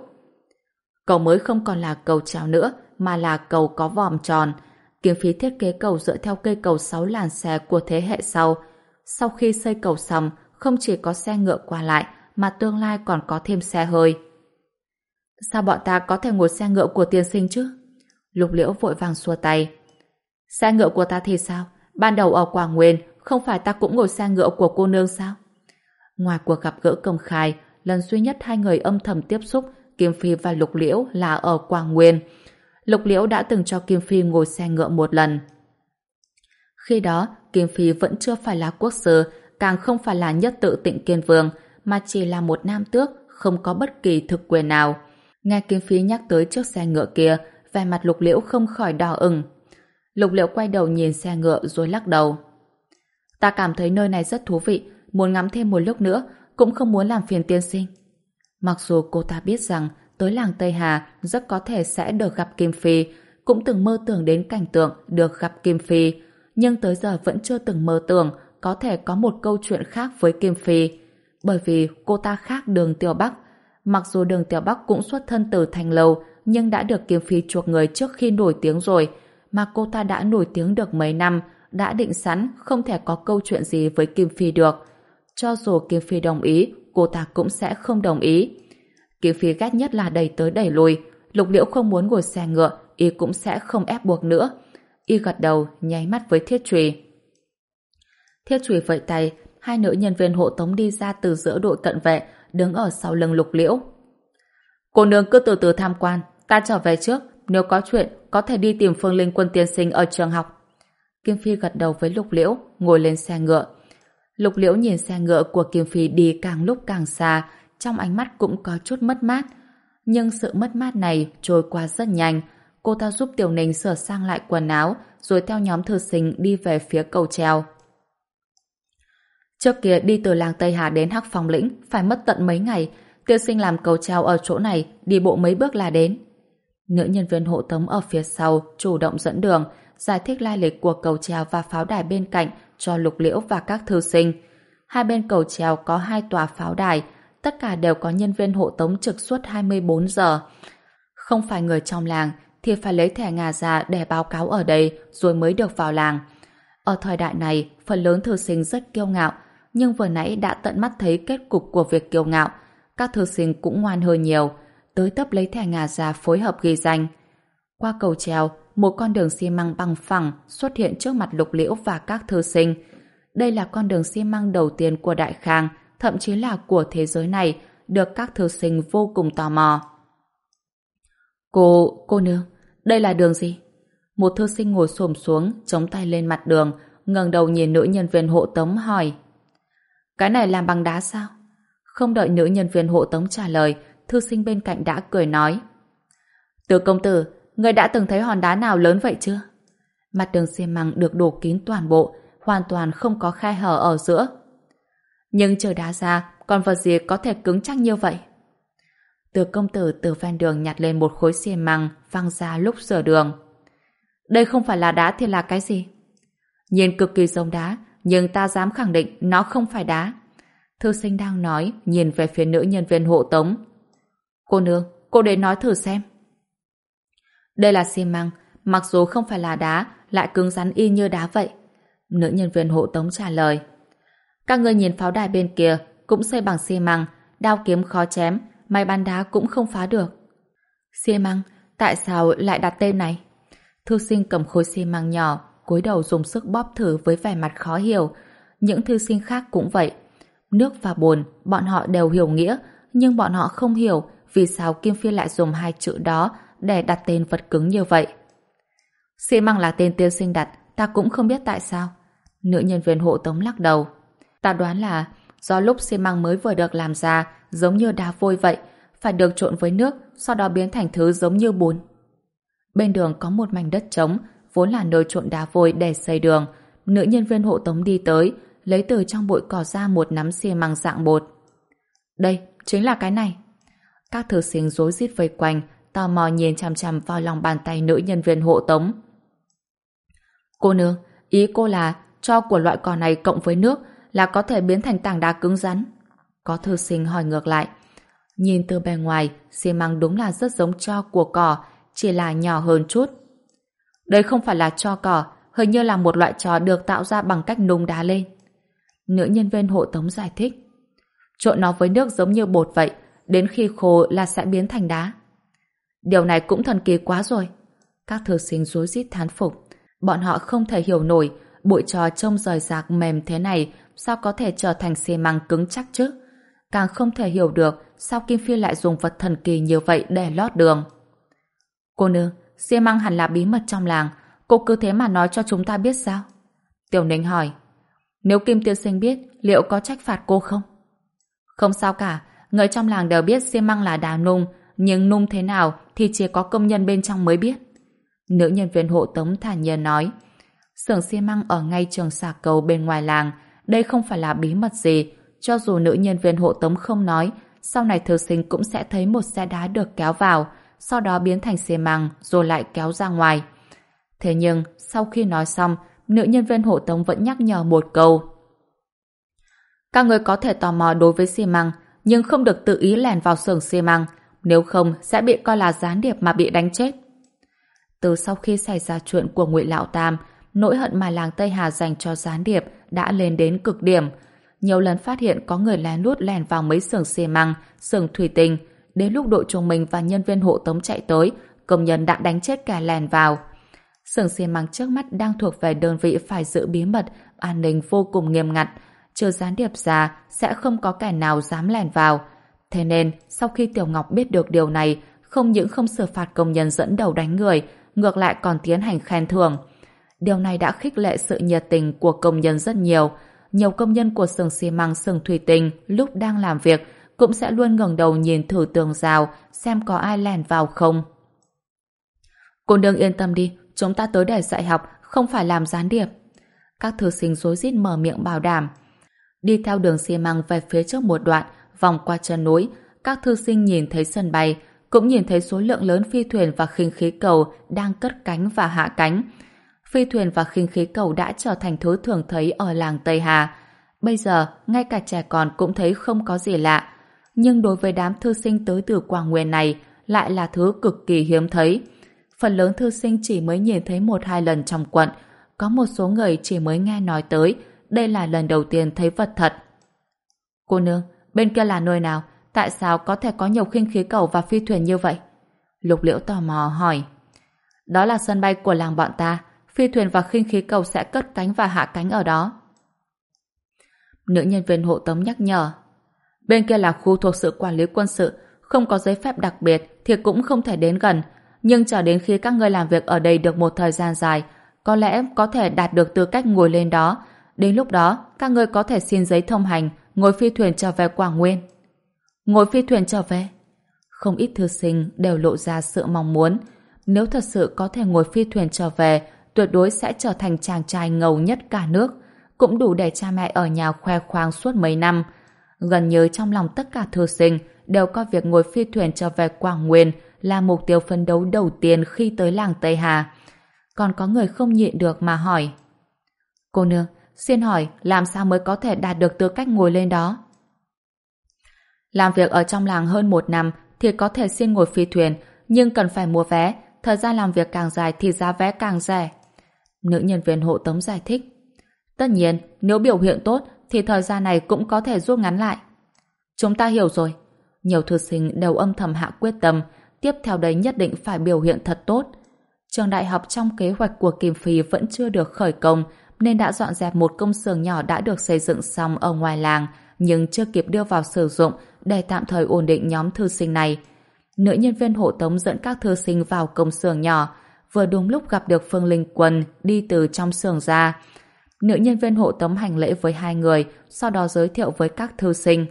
Speaker 1: Cầu mới không còn là cầu treo nữa, mà là cầu có vòm tròn. Kim Phi thiết kế cầu dựa theo cây cầu sáu làn xe của thế hệ sau. Sau khi xây cầu xong, không chỉ có xe ngựa qua lại, mà tương lai còn có thêm xe hơi. Sao bọn ta có thể ngồi xe ngựa của tiên sinh chứ? Lục Liễu vội vàng xua tay. Xe ngựa của ta thì sao? Ban đầu ở Quảng Nguyên, không phải ta cũng ngồi xe ngựa của cô nương sao? Ngoài cuộc gặp gỡ công khai, lần duy nhất hai người âm thầm tiếp xúc, Kim Phi và Lục Liễu là ở Quảng Nguyên. Lục Liễu đã từng cho Kim Phi ngồi xe ngựa một lần. Khi đó, Kim Phi vẫn chưa phải là quốc sư, càng không phải là nhất tự Tịnh Kiên Vương, mà chỉ là một nam tước, không có bất kỳ thực quyền nào. Nghe Kim Phi nhắc tới chiếc xe ngựa kia, vẻ mặt Lục Liễu không khỏi đỏ ửng. Lục Liễu quay đầu nhìn xe ngựa rồi lắc đầu. Ta cảm thấy nơi này rất thú vị, muốn ngắm thêm một lúc nữa, cũng không muốn làm phiền tiên sinh. Mặc dù cô ta biết rằng tới làng Tây Hà rất có thể sẽ được gặp Kim Phi, cũng từng mơ tưởng đến cảnh tượng được gặp Kim Phi, nhưng tới giờ vẫn chưa từng mơ tưởng có thể có một câu chuyện khác với Kim Phi. Bởi vì cô ta khác Đường Tiểu Bắc. Mặc dù Đường Tiểu Bắc cũng xuất thân từ Thành Lâu, nhưng đã được Kim Phi chuộc người trước khi nổi tiếng rồi, mà cô ta đã nổi tiếng được mấy năm, đã định sẵn không thể có câu chuyện gì với Kim Phi được. Cho dù Kim Phi đồng ý, cô ta cũng sẽ không đồng ý. Kim Phi ghét nhất là đẩy tới đẩy lui. Lục Liễu không muốn ngồi xe ngựa y cũng sẽ không ép buộc nữa. Y gật đầu, nháy mắt với Thiết Trùy. Thiết Trùy vẫy tay, hai nữ nhân viên hộ tống đi ra từ giữa đội cận vệ, đứng ở sau lưng Lục Liễu. Cô nương cứ từ từ tham quan, ta trở về trước, nếu có chuyện có thể đi tìm Phương Linh Quân tiên sinh ở trường học. Kim Phi gật đầu với Lục Liễu, ngồi lên xe ngựa. Lục Liễu nhìn xe ngựa của Kim Phi đi càng lúc càng xa, trong ánh mắt cũng có chút mất mát. Nhưng sự mất mát này trôi qua rất nhanh. Cô ta giúp Tiểu Ninh sửa sang lại quần áo, rồi theo nhóm thư sinh đi về phía cầu treo. Trước kia đi từ làng Tây Hà đến Hắc Phong Lĩnh phải mất tận mấy ngày. Tiên sinh làm cầu treo ở chỗ này, đi bộ mấy bước là đến. Nữ nhân viên hộ tống ở phía sau chủ động dẫn đường, giải thích lai lịch của cầu treo và pháo đài bên cạnh cho Lục Liễu và các thư sinh. Hai bên cầu treo có hai tòa pháo đài, tất cả đều có nhân viên hộ tống trực suốt hai mươi bốn giờ. Không phải người trong làng thì phải lấy thẻ nhà ra để báo cáo ở đây rồi mới được vào làng. Ở thời đại này, phần lớn thư sinh rất kiêu ngạo, nhưng vừa nãy đã tận mắt thấy kết cục của việc kiêu ngạo. Các thư sinh cũng ngoan hơn nhiều, tới tấp lấy thẻ nhà ra phối hợp ghi danh. Qua cầu treo, một con đường xi măng bằng phẳng xuất hiện trước mặt Lục Liễu và các thư sinh. Đây là con đường xi măng đầu tiên của Đại Khang, thậm chí là của thế giới này, được các thư sinh vô cùng tò mò. Cô, cô nương, đây là đường gì? Một thư sinh ngồi xổm xuống, chống tay lên mặt đường, ngẩng đầu nhìn nữ nhân viên hộ tống hỏi. Cái này làm bằng đá sao? Không đợi nữ nhân viên hộ tống trả lời, thư sinh bên cạnh đã cười nói. Từ công tử, người đã từng thấy hòn đá nào lớn vậy chưa? Mặt đường xi măng được đổ kín toàn bộ, hoàn toàn không có khe hở ở giữa. Nhưng trừ đá ra, còn vật gì có thể cứng chắc như vậy? Từ công tử từ ven đường nhặt lên một khối xi măng văng ra lúc sửa đường. Đây không phải là đá thì là cái gì? Nhìn cực kỳ giống đá, nhưng ta dám khẳng định nó không phải đá. Thư sinh đang nói, nhìn về phía nữ nhân viên hộ tống. Cô nương, cô đến nói thử xem. Đây là xi măng, mặc dù không phải là đá, lại cứng rắn y như đá vậy. Nữ nhân viên hộ tống trả lời. Các ngươi nhìn pháo đài bên kia, cũng xây bằng xi măng, đao kiếm khó chém, máy bắn đá cũng không phá được. Xi măng, tại sao lại đặt tên này? Thư sinh cầm khối xi măng nhỏ, cúi đầu dùng sức bóp thử với vẻ mặt khó hiểu. Những thư sinh khác cũng vậy. Nước và bùn, bọn họ đều hiểu nghĩa, nhưng bọn họ không hiểu vì sao Kim Phi lại dùng hai chữ đó để đặt tên vật cứng như vậy. Xi măng là tên tiên sinh đặt, ta cũng không biết tại sao. Nữ nhân viên hộ tống lắc đầu. Ta đoán là do lúc xi măng mới vừa được làm ra giống như đá vôi vậy, phải được trộn với nước, sau đó biến thành thứ giống như bùn. Bên đường có một mảnh đất trống, vốn là nơi trộn đá vôi để xây đường. Nữ nhân viên hộ tống đi tới, lấy từ trong bụi cỏ ra một nắm xi măng dạng bột. Đây, chính là cái này. Các thư sinh rối rít vây quanh, tò mò nhìn chằm chằm vào lòng bàn tay nữ nhân viên hộ tống. Cô nương, ý cô là tro của loại cỏ này cộng với nước là có thể biến thành tảng đá cứng rắn. Có thư sinh hỏi ngược lại. Nhìn từ bề ngoài, xi măng đúng là rất giống tro của cỏ, chỉ là nhỏ hơn chút. Đây không phải là tro cỏ, hình như là một loại tro được tạo ra bằng cách nung đá lên. Nữ nhân viên hộ tống giải thích. Trộn nó với nước giống như bột vậy, đến khi khô là sẽ biến thành đá. Điều này cũng thần kỳ quá rồi. Các thư sinh rối rít thán phục. Bọn họ không thể hiểu nổi bụi tro trông rời rạc mềm thế này sao có thể trở thành xi măng cứng chắc chứ. Càng không thể hiểu được sao Kim Phi lại dùng vật thần kỳ như vậy để lót đường. Cô nương, xi măng hẳn là bí mật trong làng, cô cứ thế mà nói cho chúng ta biết sao? Tiểu Ninh hỏi. Nếu Kim tiên sinh biết, liệu có trách phạt cô không? Không sao cả, người trong làng đều biết xi măng là đá nung, nhưng nung thế nào thì chỉ có công nhân bên trong mới biết. Nữ nhân viên hộ tống thản nhiên nói. Xưởng xi măng ở ngay trường xà cầu bên ngoài làng, đây không phải là bí mật gì. Cho dù nữ nhân viên hộ tống không nói, sau này thư sinh cũng sẽ thấy một xe đá được kéo vào, sau đó biến thành xi măng rồi lại kéo ra ngoài. Thế nhưng, sau khi nói xong, nữ nhân viên hộ tống vẫn nhắc nhở một câu. Các người có thể tò mò đối với xi măng, nhưng không được tự ý lèn vào xưởng xi măng, nếu không sẽ bị coi là gián điệp mà bị đánh chết. Từ sau khi xảy ra chuyện của Ngụy Lão Tam, nỗi hận mà làng Tây Hà dành cho gián điệp đã lên đến cực điểm. Nhiều lần phát hiện có người lén lút lèn vào mấy xưởng xi măng, xưởng thủy tinh. Đến lúc đội chúng mình và nhân viên hộ tống chạy tới, công nhân đã đánh chết kẻ lèn vào. Xưởng xi măng trước mắt đang thuộc về đơn vị phải giữ bí mật, an ninh vô cùng nghiêm ngặt. Trừ gián điệp ra, sẽ không có kẻ nào dám lèn vào. Thế nên, sau khi Tiểu Ngọc biết được điều này, không những không xử phạt công nhân dẫn đầu đánh người, ngược lại còn tiến hành khen thưởng. Điều này đã khích lệ sự nhiệt tình của công nhân rất nhiều. Nhiều công nhân của xưởng xi măng, xưởng thủy tinh lúc đang làm việc cũng sẽ luôn ngẩng đầu nhìn thử tường rào xem có ai lèn vào không. Cô nương yên tâm đi, chúng ta tới để dạy học, không phải làm gián điệp. Các thư sinh rối rít mở miệng bảo đảm. Đi theo đường xi măng về phía trước một đoạn, vòng qua chân núi, các thư sinh nhìn thấy sân bay, cũng nhìn thấy số lượng lớn phi thuyền và khinh khí cầu đang cất cánh và hạ cánh. Phi thuyền và khinh khí cầu đã trở thành thứ thường thấy ở làng Tây Hà. Bây giờ, ngay cả trẻ con cũng thấy không có gì lạ. Nhưng đối với đám thư sinh tới từ Quảng Nguyên này, lại là thứ cực kỳ hiếm thấy. Phần lớn thư sinh chỉ mới nhìn thấy một hai lần trong quận. Có một số người chỉ mới nghe nói tới. Đây là lần đầu tiên thấy vật thật. Cô nương, bên kia là nơi nào? Tại sao có thể có nhiều khinh khí cầu và phi thuyền như vậy? Lục Liễu tò mò hỏi. Đó là sân bay của làng bọn ta. Phi thuyền và khinh khí cầu sẽ cất cánh và hạ cánh ở đó. Nữ nhân viên hộ tống nhắc nhở. Bên kia là khu thuộc sự quản lý quân sự, không có giấy phép đặc biệt thì cũng không thể đến gần. Nhưng chờ đến khi các ngươi làm việc ở đây được một thời gian dài, có lẽ có thể đạt được tư cách ngồi lên đó. Đến lúc đó, các ngươi có thể xin giấy thông hành, ngồi phi thuyền trở về Quảng Nguyên. Ngồi phi thuyền trở về? Không ít thư sinh đều lộ ra sự mong muốn. Nếu thật sự có thể ngồi phi thuyền trở về, tuyệt đối sẽ trở thành chàng trai ngầu nhất cả nước, cũng đủ để cha mẹ ở nhà khoe khoang suốt mấy năm. Gần như trong lòng tất cả thư sinh đều coi việc ngồi phi thuyền trở về Quảng Nguyên là mục tiêu phấn đấu đầu tiên khi tới làng Tây Hà. Còn có người không nhịn được mà hỏi. Cô nương, xin hỏi làm sao mới có thể đạt được tư cách ngồi lên đó? Làm việc ở trong làng hơn một năm thì có thể xin ngồi phi thuyền, nhưng cần phải mua vé, thời gian làm việc càng dài thì giá vé càng rẻ. Nữ nhân viên hộ tống giải thích. Tất nhiên, nếu biểu hiện tốt thì thời gian này cũng có thể rút ngắn lại. Chúng ta hiểu rồi. Nhiều thư sinh đều âm thầm hạ quyết tâm, tiếp theo đấy nhất định phải biểu hiện thật tốt. Trường đại học trong kế hoạch của Kim Phi vẫn chưa được khởi công, nên đã dọn dẹp một công xưởng nhỏ đã được xây dựng xong ở ngoài làng, nhưng chưa kịp đưa vào sử dụng để tạm thời ổn định nhóm thư sinh này. Nữ nhân viên hộ tống dẫn các thư sinh vào công xưởng nhỏ, vừa đúng lúc gặp được Phương Linh Quân đi từ trong xưởng ra. Nữ nhân viên hộ tống hành lễ với hai người, sau đó giới thiệu với các thư sinh.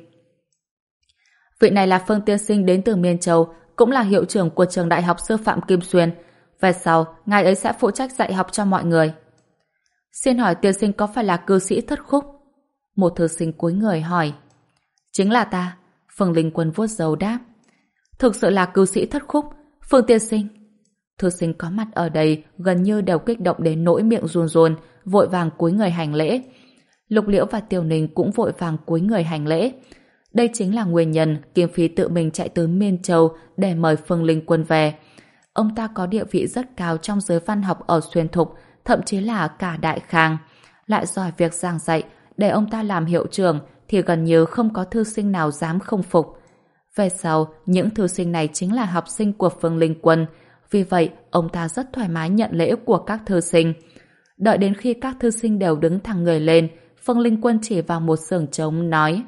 Speaker 1: Vị này là Phương tiên sinh đến từ Miên Châu, cũng là hiệu trưởng của trường đại học sư phạm Kim Xuyên. Về sau, ngài ấy sẽ phụ trách dạy học cho mọi người. Xin hỏi tiên sinh có phải là cư sĩ Thất Khúc? Một thư sinh cúi người hỏi. Chính là ta. Phương Linh Quân vuốt râu đáp. Thực sự là cư sĩ Thất Khúc, Phương tiên sinh. Thư sinh có mặt ở đây gần như đều kích động đến nỗi miệng run run, vội vàng cúi người hành lễ. Lục Liễu và Tiểu Ninh cũng vội vàng cúi người hành lễ. Đây chính là nguyên nhân Kim Phi tự mình chạy tới Miên Châu để mời Phương Linh Quân về. Ông ta có địa vị rất cao trong giới văn học ở Xuyên Thục, thậm chí là cả Đại Khang. Lại giỏi việc giảng dạy, để ông ta làm hiệu trưởng thì gần như không có thư sinh nào dám không phục. Về sau, những thư sinh này chính là học sinh của Phương Linh Quân, vì vậy ông ta rất thoải mái nhận lễ của các thư sinh. Đợi đến khi các thư sinh đều đứng thẳng người lên, Phương Linh Quân chỉ vào một xưởng trống nói: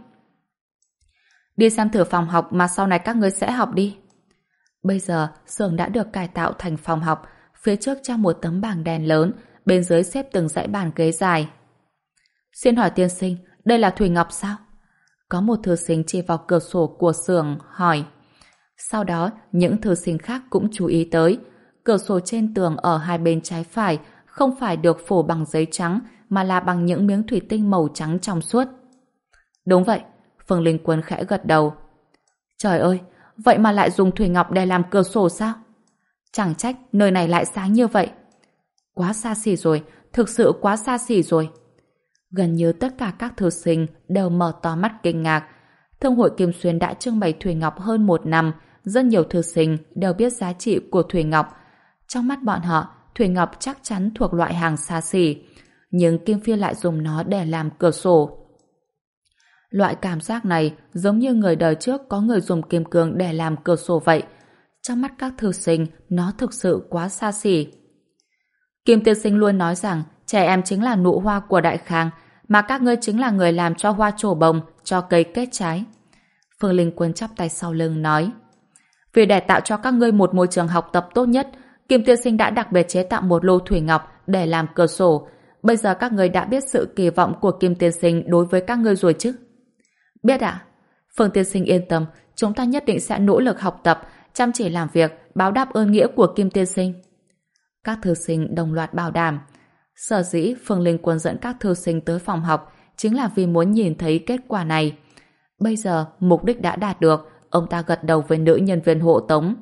Speaker 1: Đi xem thử phòng học mà sau này các ngươi sẽ học đi. Bây giờ, xưởng đã được cải tạo thành phòng học, phía trước treo một tấm bảng đèn lớn, bên dưới xếp từng dãy bàn ghế dài. Xin hỏi tiên sinh, đây là Thủy Ngọc sao? Có một thư sinh chỉ vào cửa sổ của xưởng hỏi. Sau đó, những thư sinh khác cũng chú ý tới. Cửa sổ trên tường ở hai bên trái phải không phải được phủ bằng giấy trắng, mà là bằng những miếng thủy tinh màu trắng trong suốt. Đúng vậy, Phương Linh Quân khẽ gật đầu. Trời ơi, vậy mà lại dùng thủy ngọc để làm cửa sổ sao? Chẳng trách nơi này lại sáng như vậy. Quá xa xỉ rồi, thực sự quá xa xỉ rồi. Gần như tất cả các thư sinh đều mở to mắt kinh ngạc. Thương hội Kim Xuyên đã trưng bày thủy ngọc hơn một năm, rất nhiều thư sinh đều biết giá trị của thủy ngọc. Trong mắt bọn họ, thủy ngọc chắc chắn thuộc loại hàng xa xỉ, nhưng Kim Phi lại dùng nó để làm cửa sổ. Loại cảm giác này giống như người đời trước có người dùng kim cương để làm cửa sổ vậy. Trong mắt các thư sinh, nó thực sự quá xa xỉ. Kim tiên sinh luôn nói rằng trẻ em chính là nụ hoa của Đại Khang, mà các ngươi chính là người làm cho hoa trổ bồng, cho cây kết trái. Phương Linh Quân chắp tay sau lưng nói: vì để tạo cho các ngươi một môi trường học tập tốt nhất, Kim tiên sinh đã đặc biệt chế tạo một lô thủy ngọc để làm cửa sổ. Bây giờ các ngươi đã biết sự kỳ vọng của Kim tiên sinh đối với các ngươi rồi chứ? Biết ạ. Phương tiên sinh yên tâm, chúng ta nhất định sẽ nỗ lực học tập, chăm chỉ làm việc, báo đáp ơn nghĩa của Kim tiên sinh. Các thư sinh đồng loạt bảo đảm. Sở dĩ Phương Linh Quân dẫn các thư sinh tới phòng học chính là vì muốn nhìn thấy kết quả này. Bây giờ mục đích đã đạt được, ông ta gật đầu với nữ nhân viên hộ tống.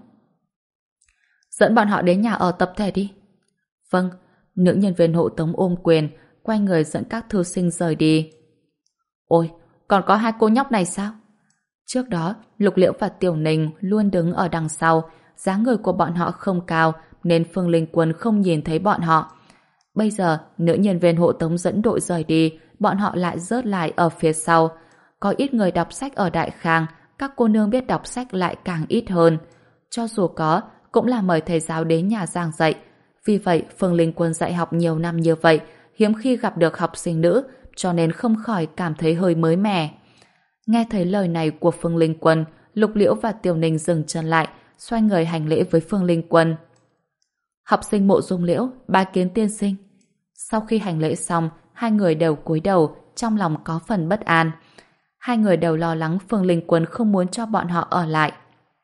Speaker 1: Dẫn bọn họ đến nhà ở tập thể đi. Vâng. Nữ nhân viên hộ tống ôm quyền, quay người dẫn các thư sinh rời đi. Ôi, còn có hai cô nhóc này sao? Trước đó, Lục Liễu và Tiểu Ninh luôn đứng ở đằng sau, dáng người của bọn họ không cao nên Phương Linh Quân không nhìn thấy bọn họ. Bây giờ, nữ nhân viên hộ tống dẫn đội rời đi, bọn họ lại rớt lại ở phía sau. Có ít người đọc sách ở Đại Khang, các cô nương biết đọc sách lại càng ít hơn. Cho dù có, cũng là mời thầy giáo đến nhà giảng dạy. Vì vậy, Phương Linh Quân dạy học nhiều năm như vậy, hiếm khi gặp được học sinh nữ, cho nên không khỏi cảm thấy hơi mới mẻ. Nghe thấy lời này của Phương Linh Quân, Lục Liễu và Tiểu Ninh dừng chân lại, xoay người hành lễ với Phương Linh Quân. Học sinh Mộ Dung Liễu, bái kiến tiên sinh. Sau khi hành lễ xong, hai người đều cúi đầu, trong lòng có phần bất an. Hai người đều lo lắng Phương Linh Quân không muốn cho bọn họ ở lại.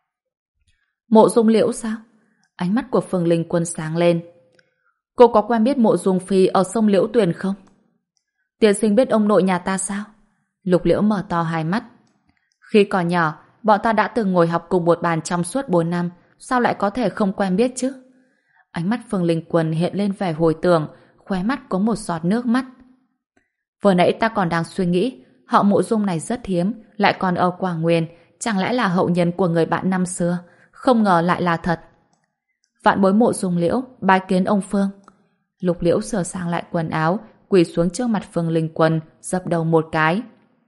Speaker 1: Mộ Dung Liễu sao? Ánh mắt của Phương Linh Quân sáng lên. Cô có quen biết Mộ Dung Phi ở sông Liễu Tuyền không? Tiên sinh biết ông nội nhà ta sao? Lục Liễu mở to hai mắt. Khi còn nhỏ, bọn ta đã từng ngồi học cùng một bàn trong suốt bốn năm, sao lại có thể không quen biết chứ? Ánh mắt Phương Linh Quân hiện lên vẻ hồi tưởng, khóe mắt có một giọt nước mắt. Vừa nãy ta còn đang suy nghĩ, họ Mộ Dung này rất hiếm, lại còn ở Quảng Nguyên, chẳng lẽ là hậu nhân của người bạn năm xưa? Không ngờ lại là thật. Vạn bối Mộ Dung Liễu, bái kiến ông Phương. Lục Liễu sửa sang lại quần áo, quỳ xuống trước mặt Phương Linh Quân, dập đầu một cái.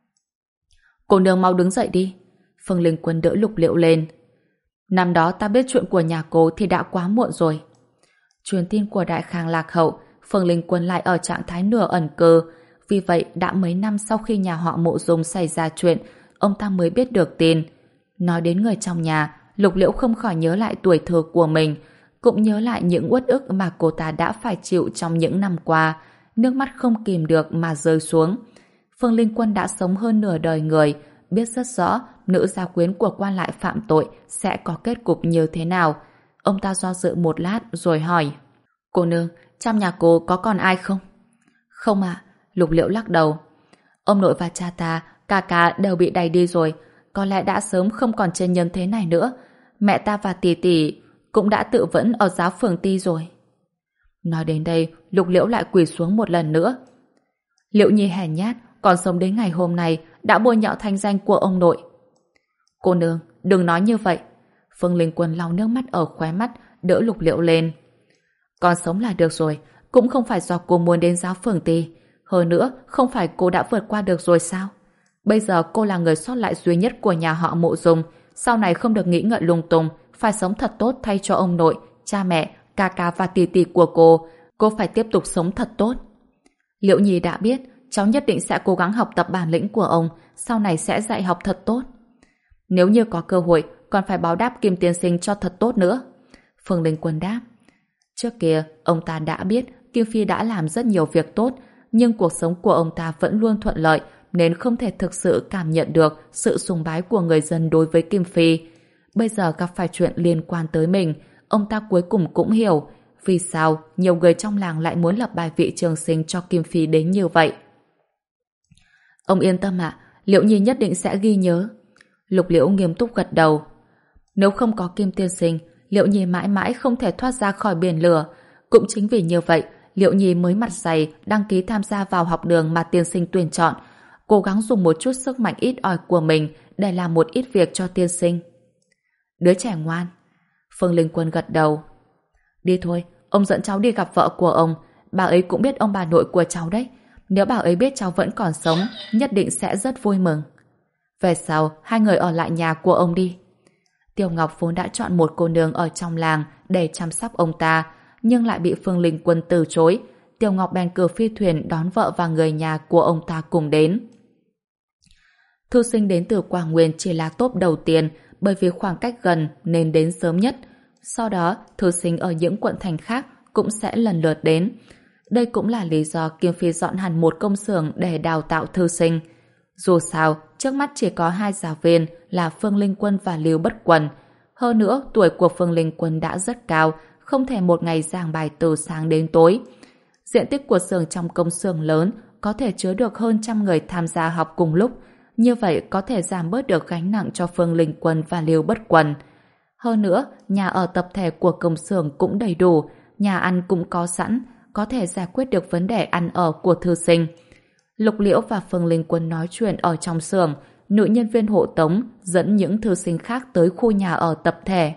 Speaker 1: Cô nương mau đứng dậy đi. Phương Linh Quân đỡ Lục Liễu lên. Năm đó ta biết chuyện của nhà cô thì đã quá muộn rồi. Truyền tin của Đại Khang lạc hậu, Phương Linh Quân lại ở trạng thái nửa ẩn cư. Vì vậy, đã mấy năm sau khi nhà họ Mộ Dung xảy ra chuyện, ông ta mới biết được tin. Nói đến người trong nhà, Lục Liễu không khỏi nhớ lại tuổi thơ của mình, cũng nhớ lại những uất ức mà cô ta đã phải chịu trong những năm qua. Nước mắt không kìm được mà rơi xuống. Phương Linh Quân đã sống hơn nửa đời người, biết rất rõ nữ gia quyến của quan lại phạm tội sẽ có kết cục như thế nào. Ông ta do dự một lát rồi hỏi: Cô nương, trong nhà cô có còn ai không? Không ạ. Lục Liễu lắc đầu. Ông nội và cha ta, ca ca đều bị đày đi rồi, có lẽ đã sớm không còn trên nhân thế này nữa. Mẹ ta và tỷ tỷ cũng đã tự vẫn ở giáo phường Ti rồi. Nói đến đây, Lục Liễu lại quỳ xuống một lần nữa. Liễu Nhi hèn nhát, còn sống đến ngày hôm nay đã bôi nhọ thanh danh của ông nội. Cô nương, đừng nói như vậy. Phương Linh Quân lau nước mắt ở khóe mắt, đỡ Lục Liễu lên. Còn sống là được rồi, cũng không phải do cô muốn đến giáo phường Ti. Hơn nữa, không phải cô đã vượt qua được rồi sao? Bây giờ cô là người sót lại duy nhất của nhà họ Mộ Dung, sau này không được nghĩ ngợi lung tung, phải sống thật tốt thay cho ông nội, cha mẹ, ca ca và tỷ tỷ của cô. Cô phải tiếp tục sống thật tốt. Liễu Nhi đã biết, cháu nhất định sẽ cố gắng học tập bản lĩnh của ông, sau này sẽ dạy học thật tốt. Nếu như có cơ hội, còn phải báo đáp Kim tiên sinh cho thật tốt nữa. Phương Linh Quân đáp. Trước kia, ông ta đã biết Kim Phi đã làm rất nhiều việc tốt, nhưng cuộc sống của ông ta vẫn luôn thuận lợi, nên không thể thực sự cảm nhận được sự sùng bái của người dân đối với Kim Phi. Bây giờ gặp phải chuyện liên quan tới mình, ông ta cuối cùng cũng hiểu vì sao nhiều người trong làng lại muốn lập bài vị trường sinh cho Kim Phi đến như vậy. Ông yên tâm ạ, Liễu Nhi nhất định sẽ ghi nhớ. Lục Liễu nghiêm túc gật đầu. Nếu không có Kim tiên sinh, Liễu Nhi mãi mãi không thể thoát ra khỏi biển lửa. Cũng chính vì như vậy, Liễu Nhi mới mặt dày đăng ký tham gia vào học đường mà tiên sinh tuyển chọn, cố gắng dùng một chút sức mạnh ít ỏi của mình để làm một ít việc cho tiên sinh. Đứa trẻ ngoan. Phương Linh Quân gật đầu. Đi thôi, ông dẫn cháu đi gặp vợ của ông. Bà ấy cũng biết ông bà nội của cháu đấy. Nếu bà ấy biết cháu vẫn còn sống, nhất định sẽ rất vui mừng. Về sau, hai người ở lại nhà của ông đi. Tiêu Ngọc vốn đã chọn một cô nương ở trong làng để chăm sóc ông ta, nhưng lại bị Phương Linh Quân từ chối. Tiêu Ngọc bèn cử phi thuyền đón vợ và người nhà của ông ta cùng đến. Thư sinh đến từ Quảng Nguyên chỉ là top đầu tiên, bởi vì khoảng cách gần nên đến sớm nhất. Sau đó, thư sinh ở những quận thành khác cũng sẽ lần lượt đến. Đây cũng là lý do Kim Phi dọn hẳn một công xưởng để đào tạo thư sinh. Dù sao, trước mắt chỉ có hai giáo viên là Phương Linh Quân và Lưu Bất Quần. Hơn nữa, tuổi của Phương Linh Quân đã rất cao, không thể một ngày giảng bài từ sáng đến tối. Diện tích của xưởng trong công xưởng lớn có thể chứa được hơn trăm người tham gia học cùng lúc. Như vậy có thể giảm bớt được gánh nặng cho Phương Linh Quân và Lưu Bất Quần. Hơn nữa, nhà ở tập thể của công xưởng cũng đầy đủ, nhà ăn cũng có sẵn, có thể giải quyết được vấn đề ăn ở của thư sinh. Lục Liễu và Phương Linh Quân nói chuyện ở trong xưởng, nữ nhân viên hộ tống dẫn những thư sinh khác tới khu nhà ở tập thể.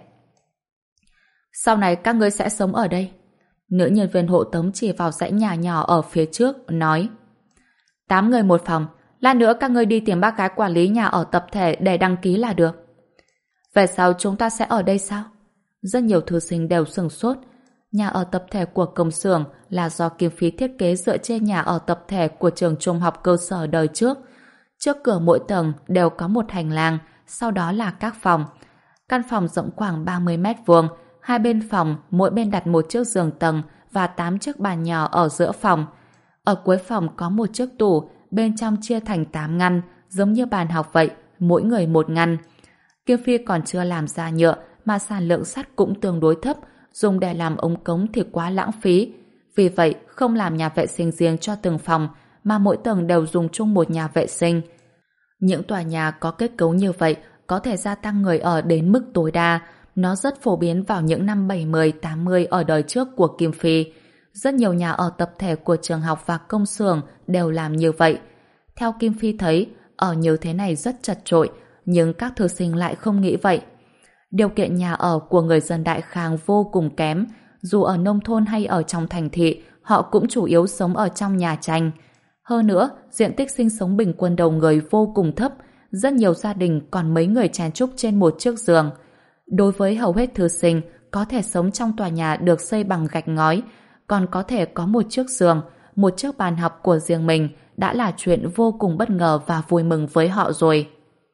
Speaker 1: Sau này các ngươi sẽ sống ở đây. Nữ nhân viên hộ tống chỉ vào dãy nhà nhỏ ở phía trước, nói: Tám người một phòng, lát nữa các ngươi đi tìm bác gái quản lý nhà ở tập thể để đăng ký là được. Về sau chúng ta sẽ ở đây sao? Rất nhiều thư sinh đều sửng sốt. Nhà ở tập thể của công xưởng là do Kim Phi thiết kế dựa trên nhà ở tập thể của trường trung học cơ sở đời trước. Trước cửa mỗi tầng đều có một hành lang, sau đó là các phòng. Căn phòng rộng khoảng ba mươi mét vuông, hai bên phòng mỗi bên đặt một chiếc giường tầng và tám chiếc bàn nhỏ ở giữa phòng. Ở cuối phòng có một chiếc tủ, bên trong chia thành tám ngăn, giống như bàn học vậy, mỗi người một ngăn. Kim Phi còn chưa làm ra nhựa, mà sản lượng sắt cũng tương đối thấp, dùng để làm ống cống thì quá lãng phí. Vì vậy, không làm nhà vệ sinh riêng cho từng phòng, mà mỗi tầng đều dùng chung một nhà vệ sinh. Những tòa nhà có kết cấu như vậy có thể gia tăng người ở đến mức tối đa. Nó rất phổ biến vào những năm bảy mươi, tám mươi ở đời trước của Kim Phi. Rất nhiều nhà ở tập thể của trường học và công xưởng đều làm như vậy. Theo Kim Phi thấy, ở như thế này rất chật chội, nhưng các thư sinh lại không nghĩ vậy. Điều kiện nhà ở của người dân Đại Khang vô cùng kém, dù ở nông thôn hay ở trong thành thị, họ cũng chủ yếu sống ở trong nhà tranh. Hơn nữa, diện tích sinh sống bình quân đầu người vô cùng thấp, rất nhiều gia đình còn mấy người chen chúc trên một chiếc giường. Đối với hầu hết thư sinh, có thể sống trong tòa nhà được xây bằng gạch ngói, còn có thể có một chiếc giường, một chiếc bàn học của riêng mình đã là chuyện vô cùng bất ngờ và vui mừng với họ rồi.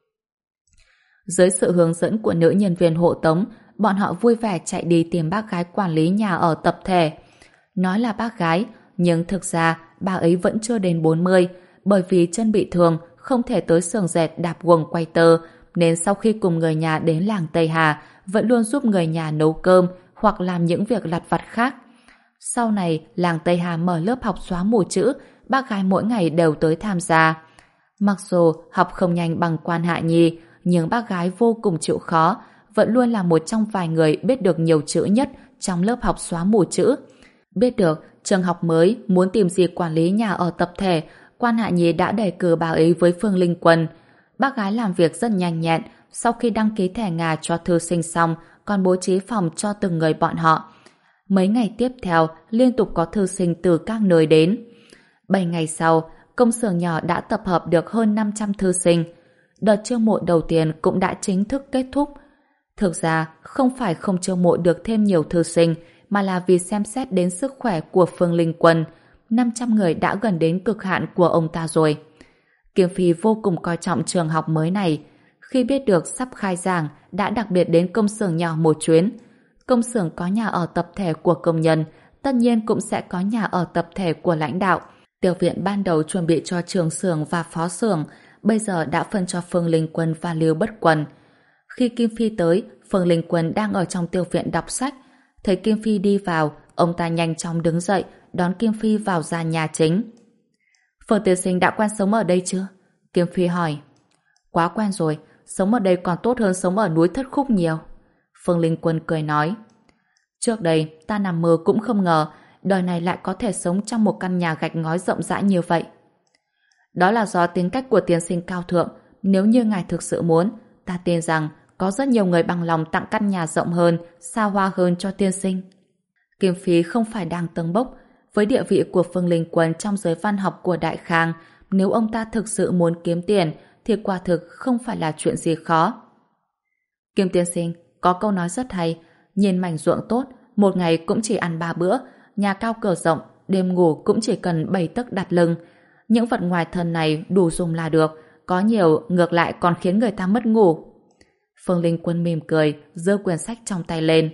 Speaker 1: Dưới sự hướng dẫn của nữ nhân viên hộ tống, bọn họ vui vẻ chạy đi tìm bác gái quản lý nhà ở tập thể. Nói là bác gái, nhưng thực ra bà ấy vẫn chưa đến bốn mươi, bởi vì chân bị thương, không thể tới xưởng dệt đạp guồng quay tơ, nên sau khi cùng người nhà đến làng Tây Hà, vẫn luôn giúp người nhà nấu cơm hoặc làm những việc lặt vặt khác. Sau này, làng Tây Hà mở lớp học xóa mù chữ, bác gái mỗi ngày đều tới tham gia. Mặc dù học không nhanh bằng Quan Hạ Nhi, nhưng bác gái vô cùng chịu khó, vẫn luôn là một trong vài người biết được nhiều chữ nhất trong lớp học xóa mù chữ. Biết được trường học mới muốn tìm gì quản lý nhà ở tập thể, Quan Hạ Nhi đã đề cử bà ấy với Phương Linh Quân. Bác gái làm việc rất nhanh nhẹn, sau khi đăng ký thẻ Nga cho thư sinh xong, còn bố trí phòng cho từng người bọn họ. Mấy ngày tiếp theo, liên tục có thư sinh từ các nơi đến. Bảy ngày sau, công xưởng nhỏ đã tập hợp được hơn năm trăm thư sinh. Đợt chiêu mộ đầu tiên cũng đã chính thức kết thúc. Thực ra, không phải không chiêu mộ được thêm nhiều thư sinh, mà là vì xem xét đến sức khỏe của Phương Linh Quân. năm trăm người đã gần đến cực hạn của ông ta rồi. Kim Phi vô cùng coi trọng trường học mới này. Khi biết được sắp khai giảng, đã đặc biệt đến công xưởng nhỏ một chuyến. Công xưởng có nhà ở tập thể của công nhân, tất nhiên cũng sẽ có nhà ở tập thể của lãnh đạo. Tiểu viện ban đầu chuẩn bị cho trường xưởng và phó xưởng, bây giờ đã phân cho Phương Linh Quân và Lưu Bất Quần. Khi Kim Phi tới, Phương Linh Quân đang ở trong tiểu viện đọc sách. Thấy Kim Phi đi vào, ông ta nhanh chóng đứng dậy, đón Kim Phi vào ra nhà chính. Phương tiên sinh đã quen sống ở đây chưa? Kim Phi hỏi. Quá quen rồi, sống ở đây còn tốt hơn sống ở núi Thất Khúc nhiều. Phương Linh Quân cười nói. Trước đây, ta nằm mơ cũng không ngờ, đời này lại có thể sống trong một căn nhà gạch ngói rộng rãi như vậy. Đó là do tính cách của tiên sinh cao thượng. Nếu như ngài thực sự muốn, ta tin rằng có rất nhiều người bằng lòng tặng căn nhà rộng hơn, xa hoa hơn cho tiên sinh. Kim Phi không phải đang tâng bốc. Với địa vị của Phương Linh Quân trong giới văn học của Đại Khang, nếu ông ta thực sự muốn kiếm tiền, thì quả thực không phải là chuyện gì khó. Kim tiên sinh, có câu nói rất hay, nhìn mảnh ruộng tốt, một ngày cũng chỉ ăn ba bữa, nhà cao cửa rộng, đêm ngủ cũng chỉ cần bảy tấc đặt lưng. Những vật ngoài thân này đủ dùng là được, có nhiều ngược lại còn khiến người ta mất ngủ. Phương Linh Quân mỉm cười, giơ quyển sách trong tay lên.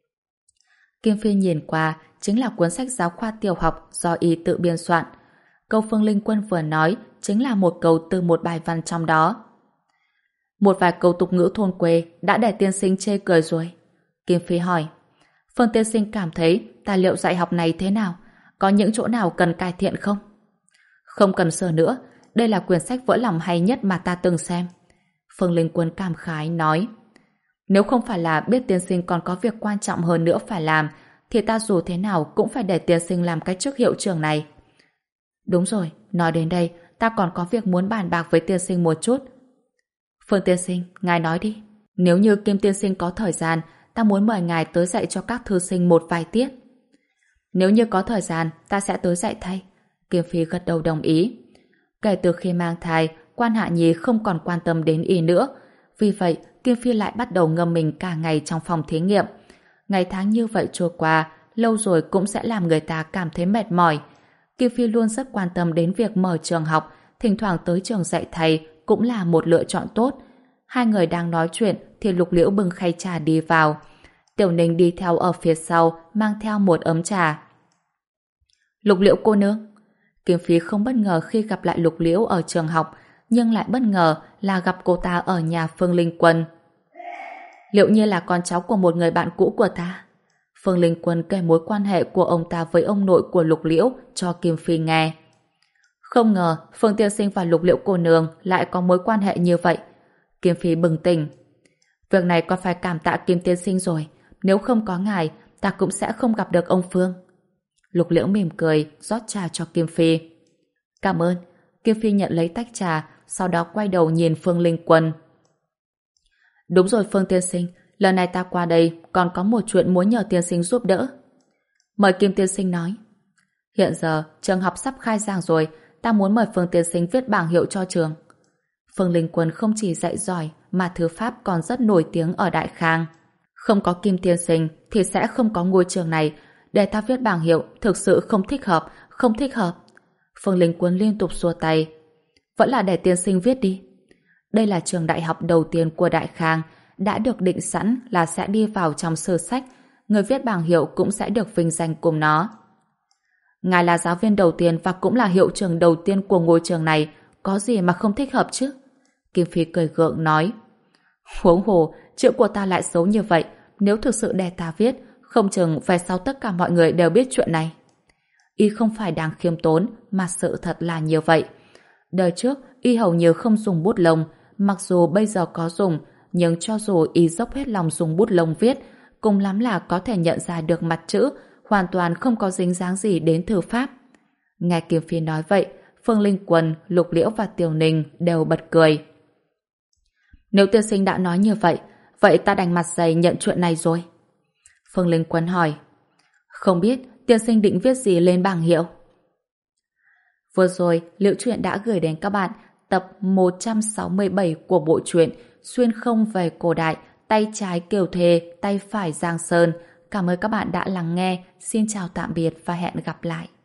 Speaker 1: Kim Phi nhìn qua, chính là cuốn sách giáo khoa tiểu học do y tự biên soạn. Câu Phương Linh Quân vừa nói chính là một câu từ một bài văn trong đó. Một vài câu tục ngữ thôn quê đã để tiên sinh chê cười rồi. Kim Phi hỏi, Phương tiên sinh cảm thấy tài liệu dạy học này thế nào? Có những chỗ nào cần cải thiện không? Không cần sửa nữa, đây là quyển sách vỡ lòng hay nhất mà ta từng xem. Phương Linh Quân cảm khái nói, nếu không phải là biết tiên sinh còn có việc quan trọng hơn nữa phải làm, thì ta dù thế nào cũng phải để tiên sinh làm cái chức hiệu trưởng này. Đúng rồi, nói đến đây, ta còn có việc muốn bàn bạc với tiên sinh một chút. Phương tiên sinh, ngài nói đi. Nếu như Kim tiên sinh có thời gian, ta muốn mời ngài tới dạy cho các thư sinh một vài tiết. Nếu như có thời gian, ta sẽ tới dạy thay. Kim Phi gật đầu đồng ý. Kể từ khi mang thai, Quan Hạ Nhi không còn quan tâm đến y nữa. Vì vậy, Kim Phi lại bắt đầu ngâm mình cả ngày trong phòng thí nghiệm. Ngày tháng như vậy trôi qua, lâu rồi cũng sẽ làm người ta cảm thấy mệt mỏi. Kim Phi luôn rất quan tâm đến việc mở trường học, thỉnh thoảng tới trường dạy thầy cũng là một lựa chọn tốt. Hai người đang nói chuyện thì Lục Liễu bưng khay trà đi vào. Tiểu Ninh đi theo ở phía sau, mang theo một ấm trà. Lục Liễu cô nương. Kim Phi không bất ngờ khi gặp lại Lục Liễu ở trường học, nhưng lại bất ngờ là gặp cô ta ở nhà Phương Linh Quân. Liệu như là con cháu của một người bạn cũ của ta? Phương Linh Quân kể mối quan hệ của ông ta với ông nội của Lục Liễu cho Kim Phi nghe. Không ngờ Phương tiên sinh và Lục Liễu cô nương lại có mối quan hệ như vậy. Kim Phi bừng tỉnh. Việc này còn phải cảm tạ Kim tiên sinh rồi. Nếu không có ngài, ta cũng sẽ không gặp được ông Phương. Lục Liễu mỉm cười, rót trà cho Kim Phi. Cảm ơn. Kim Phi nhận lấy tách trà, sau đó quay đầu nhìn Phương Linh Quân. Đúng rồi Phương tiên sinh, lần này ta qua đây còn có một chuyện muốn nhờ tiên sinh giúp đỡ. Mời Kim tiên sinh nói. Hiện giờ trường học sắp khai giảng rồi, ta muốn mời Phương tiên sinh viết bảng hiệu cho trường. Phương Linh Quân không chỉ dạy giỏi mà thư pháp còn rất nổi tiếng ở Đại Khang. Không có Kim tiên sinh thì sẽ không có ngôi trường này. Để ta viết bảng hiệu thực sự không thích hợp, không thích hợp. Phương Linh Quân liên tục xua tay. Vẫn là để tiên sinh viết đi. Đây là trường đại học đầu tiên của Đại Khang, đã được định sẵn là sẽ đi vào trong sử sách. Người viết bảng hiệu cũng sẽ được vinh danh cùng nó. Ngài là giáo viên đầu tiên và cũng là hiệu trưởng đầu tiên của ngôi trường này, có gì mà không thích hợp chứ? Kim Phi cười gượng nói. Huống hồ, chữ của ta lại xấu như vậy, nếu thực sự để ta viết, không chừng về sau tất cả mọi người đều biết chuyện này. Y không phải đang khiêm tốn, mà sự thật là như vậy. Đời trước, y hầu như không dùng bút lông, mặc dù bây giờ có dùng, nhưng cho dù y dốc hết lòng dùng bút lông viết, cùng lắm là có thể nhận ra được mặt chữ, hoàn toàn không có dính dáng gì đến thư pháp. Nghe Kim Phi nói vậy, Phương Linh Quân, Lục Liễu và Tiểu Ninh đều bật cười. Nếu tiên sinh đã nói như vậy, vậy ta đành mặt dày nhận chuyện này rồi. Phương Linh Quân hỏi, không biết tiên sinh định viết gì lên bảng hiệu? Vừa rồi, Liễu Chuyện đã gửi đến các bạn tập một trăm sáu mươi bảy của bộ truyện Xuyên không về cổ đại, tay trái Kiều Thề, tay phải Giang Sơn. Cảm ơn các bạn đã lắng nghe. Xin chào tạm biệt và hẹn gặp lại.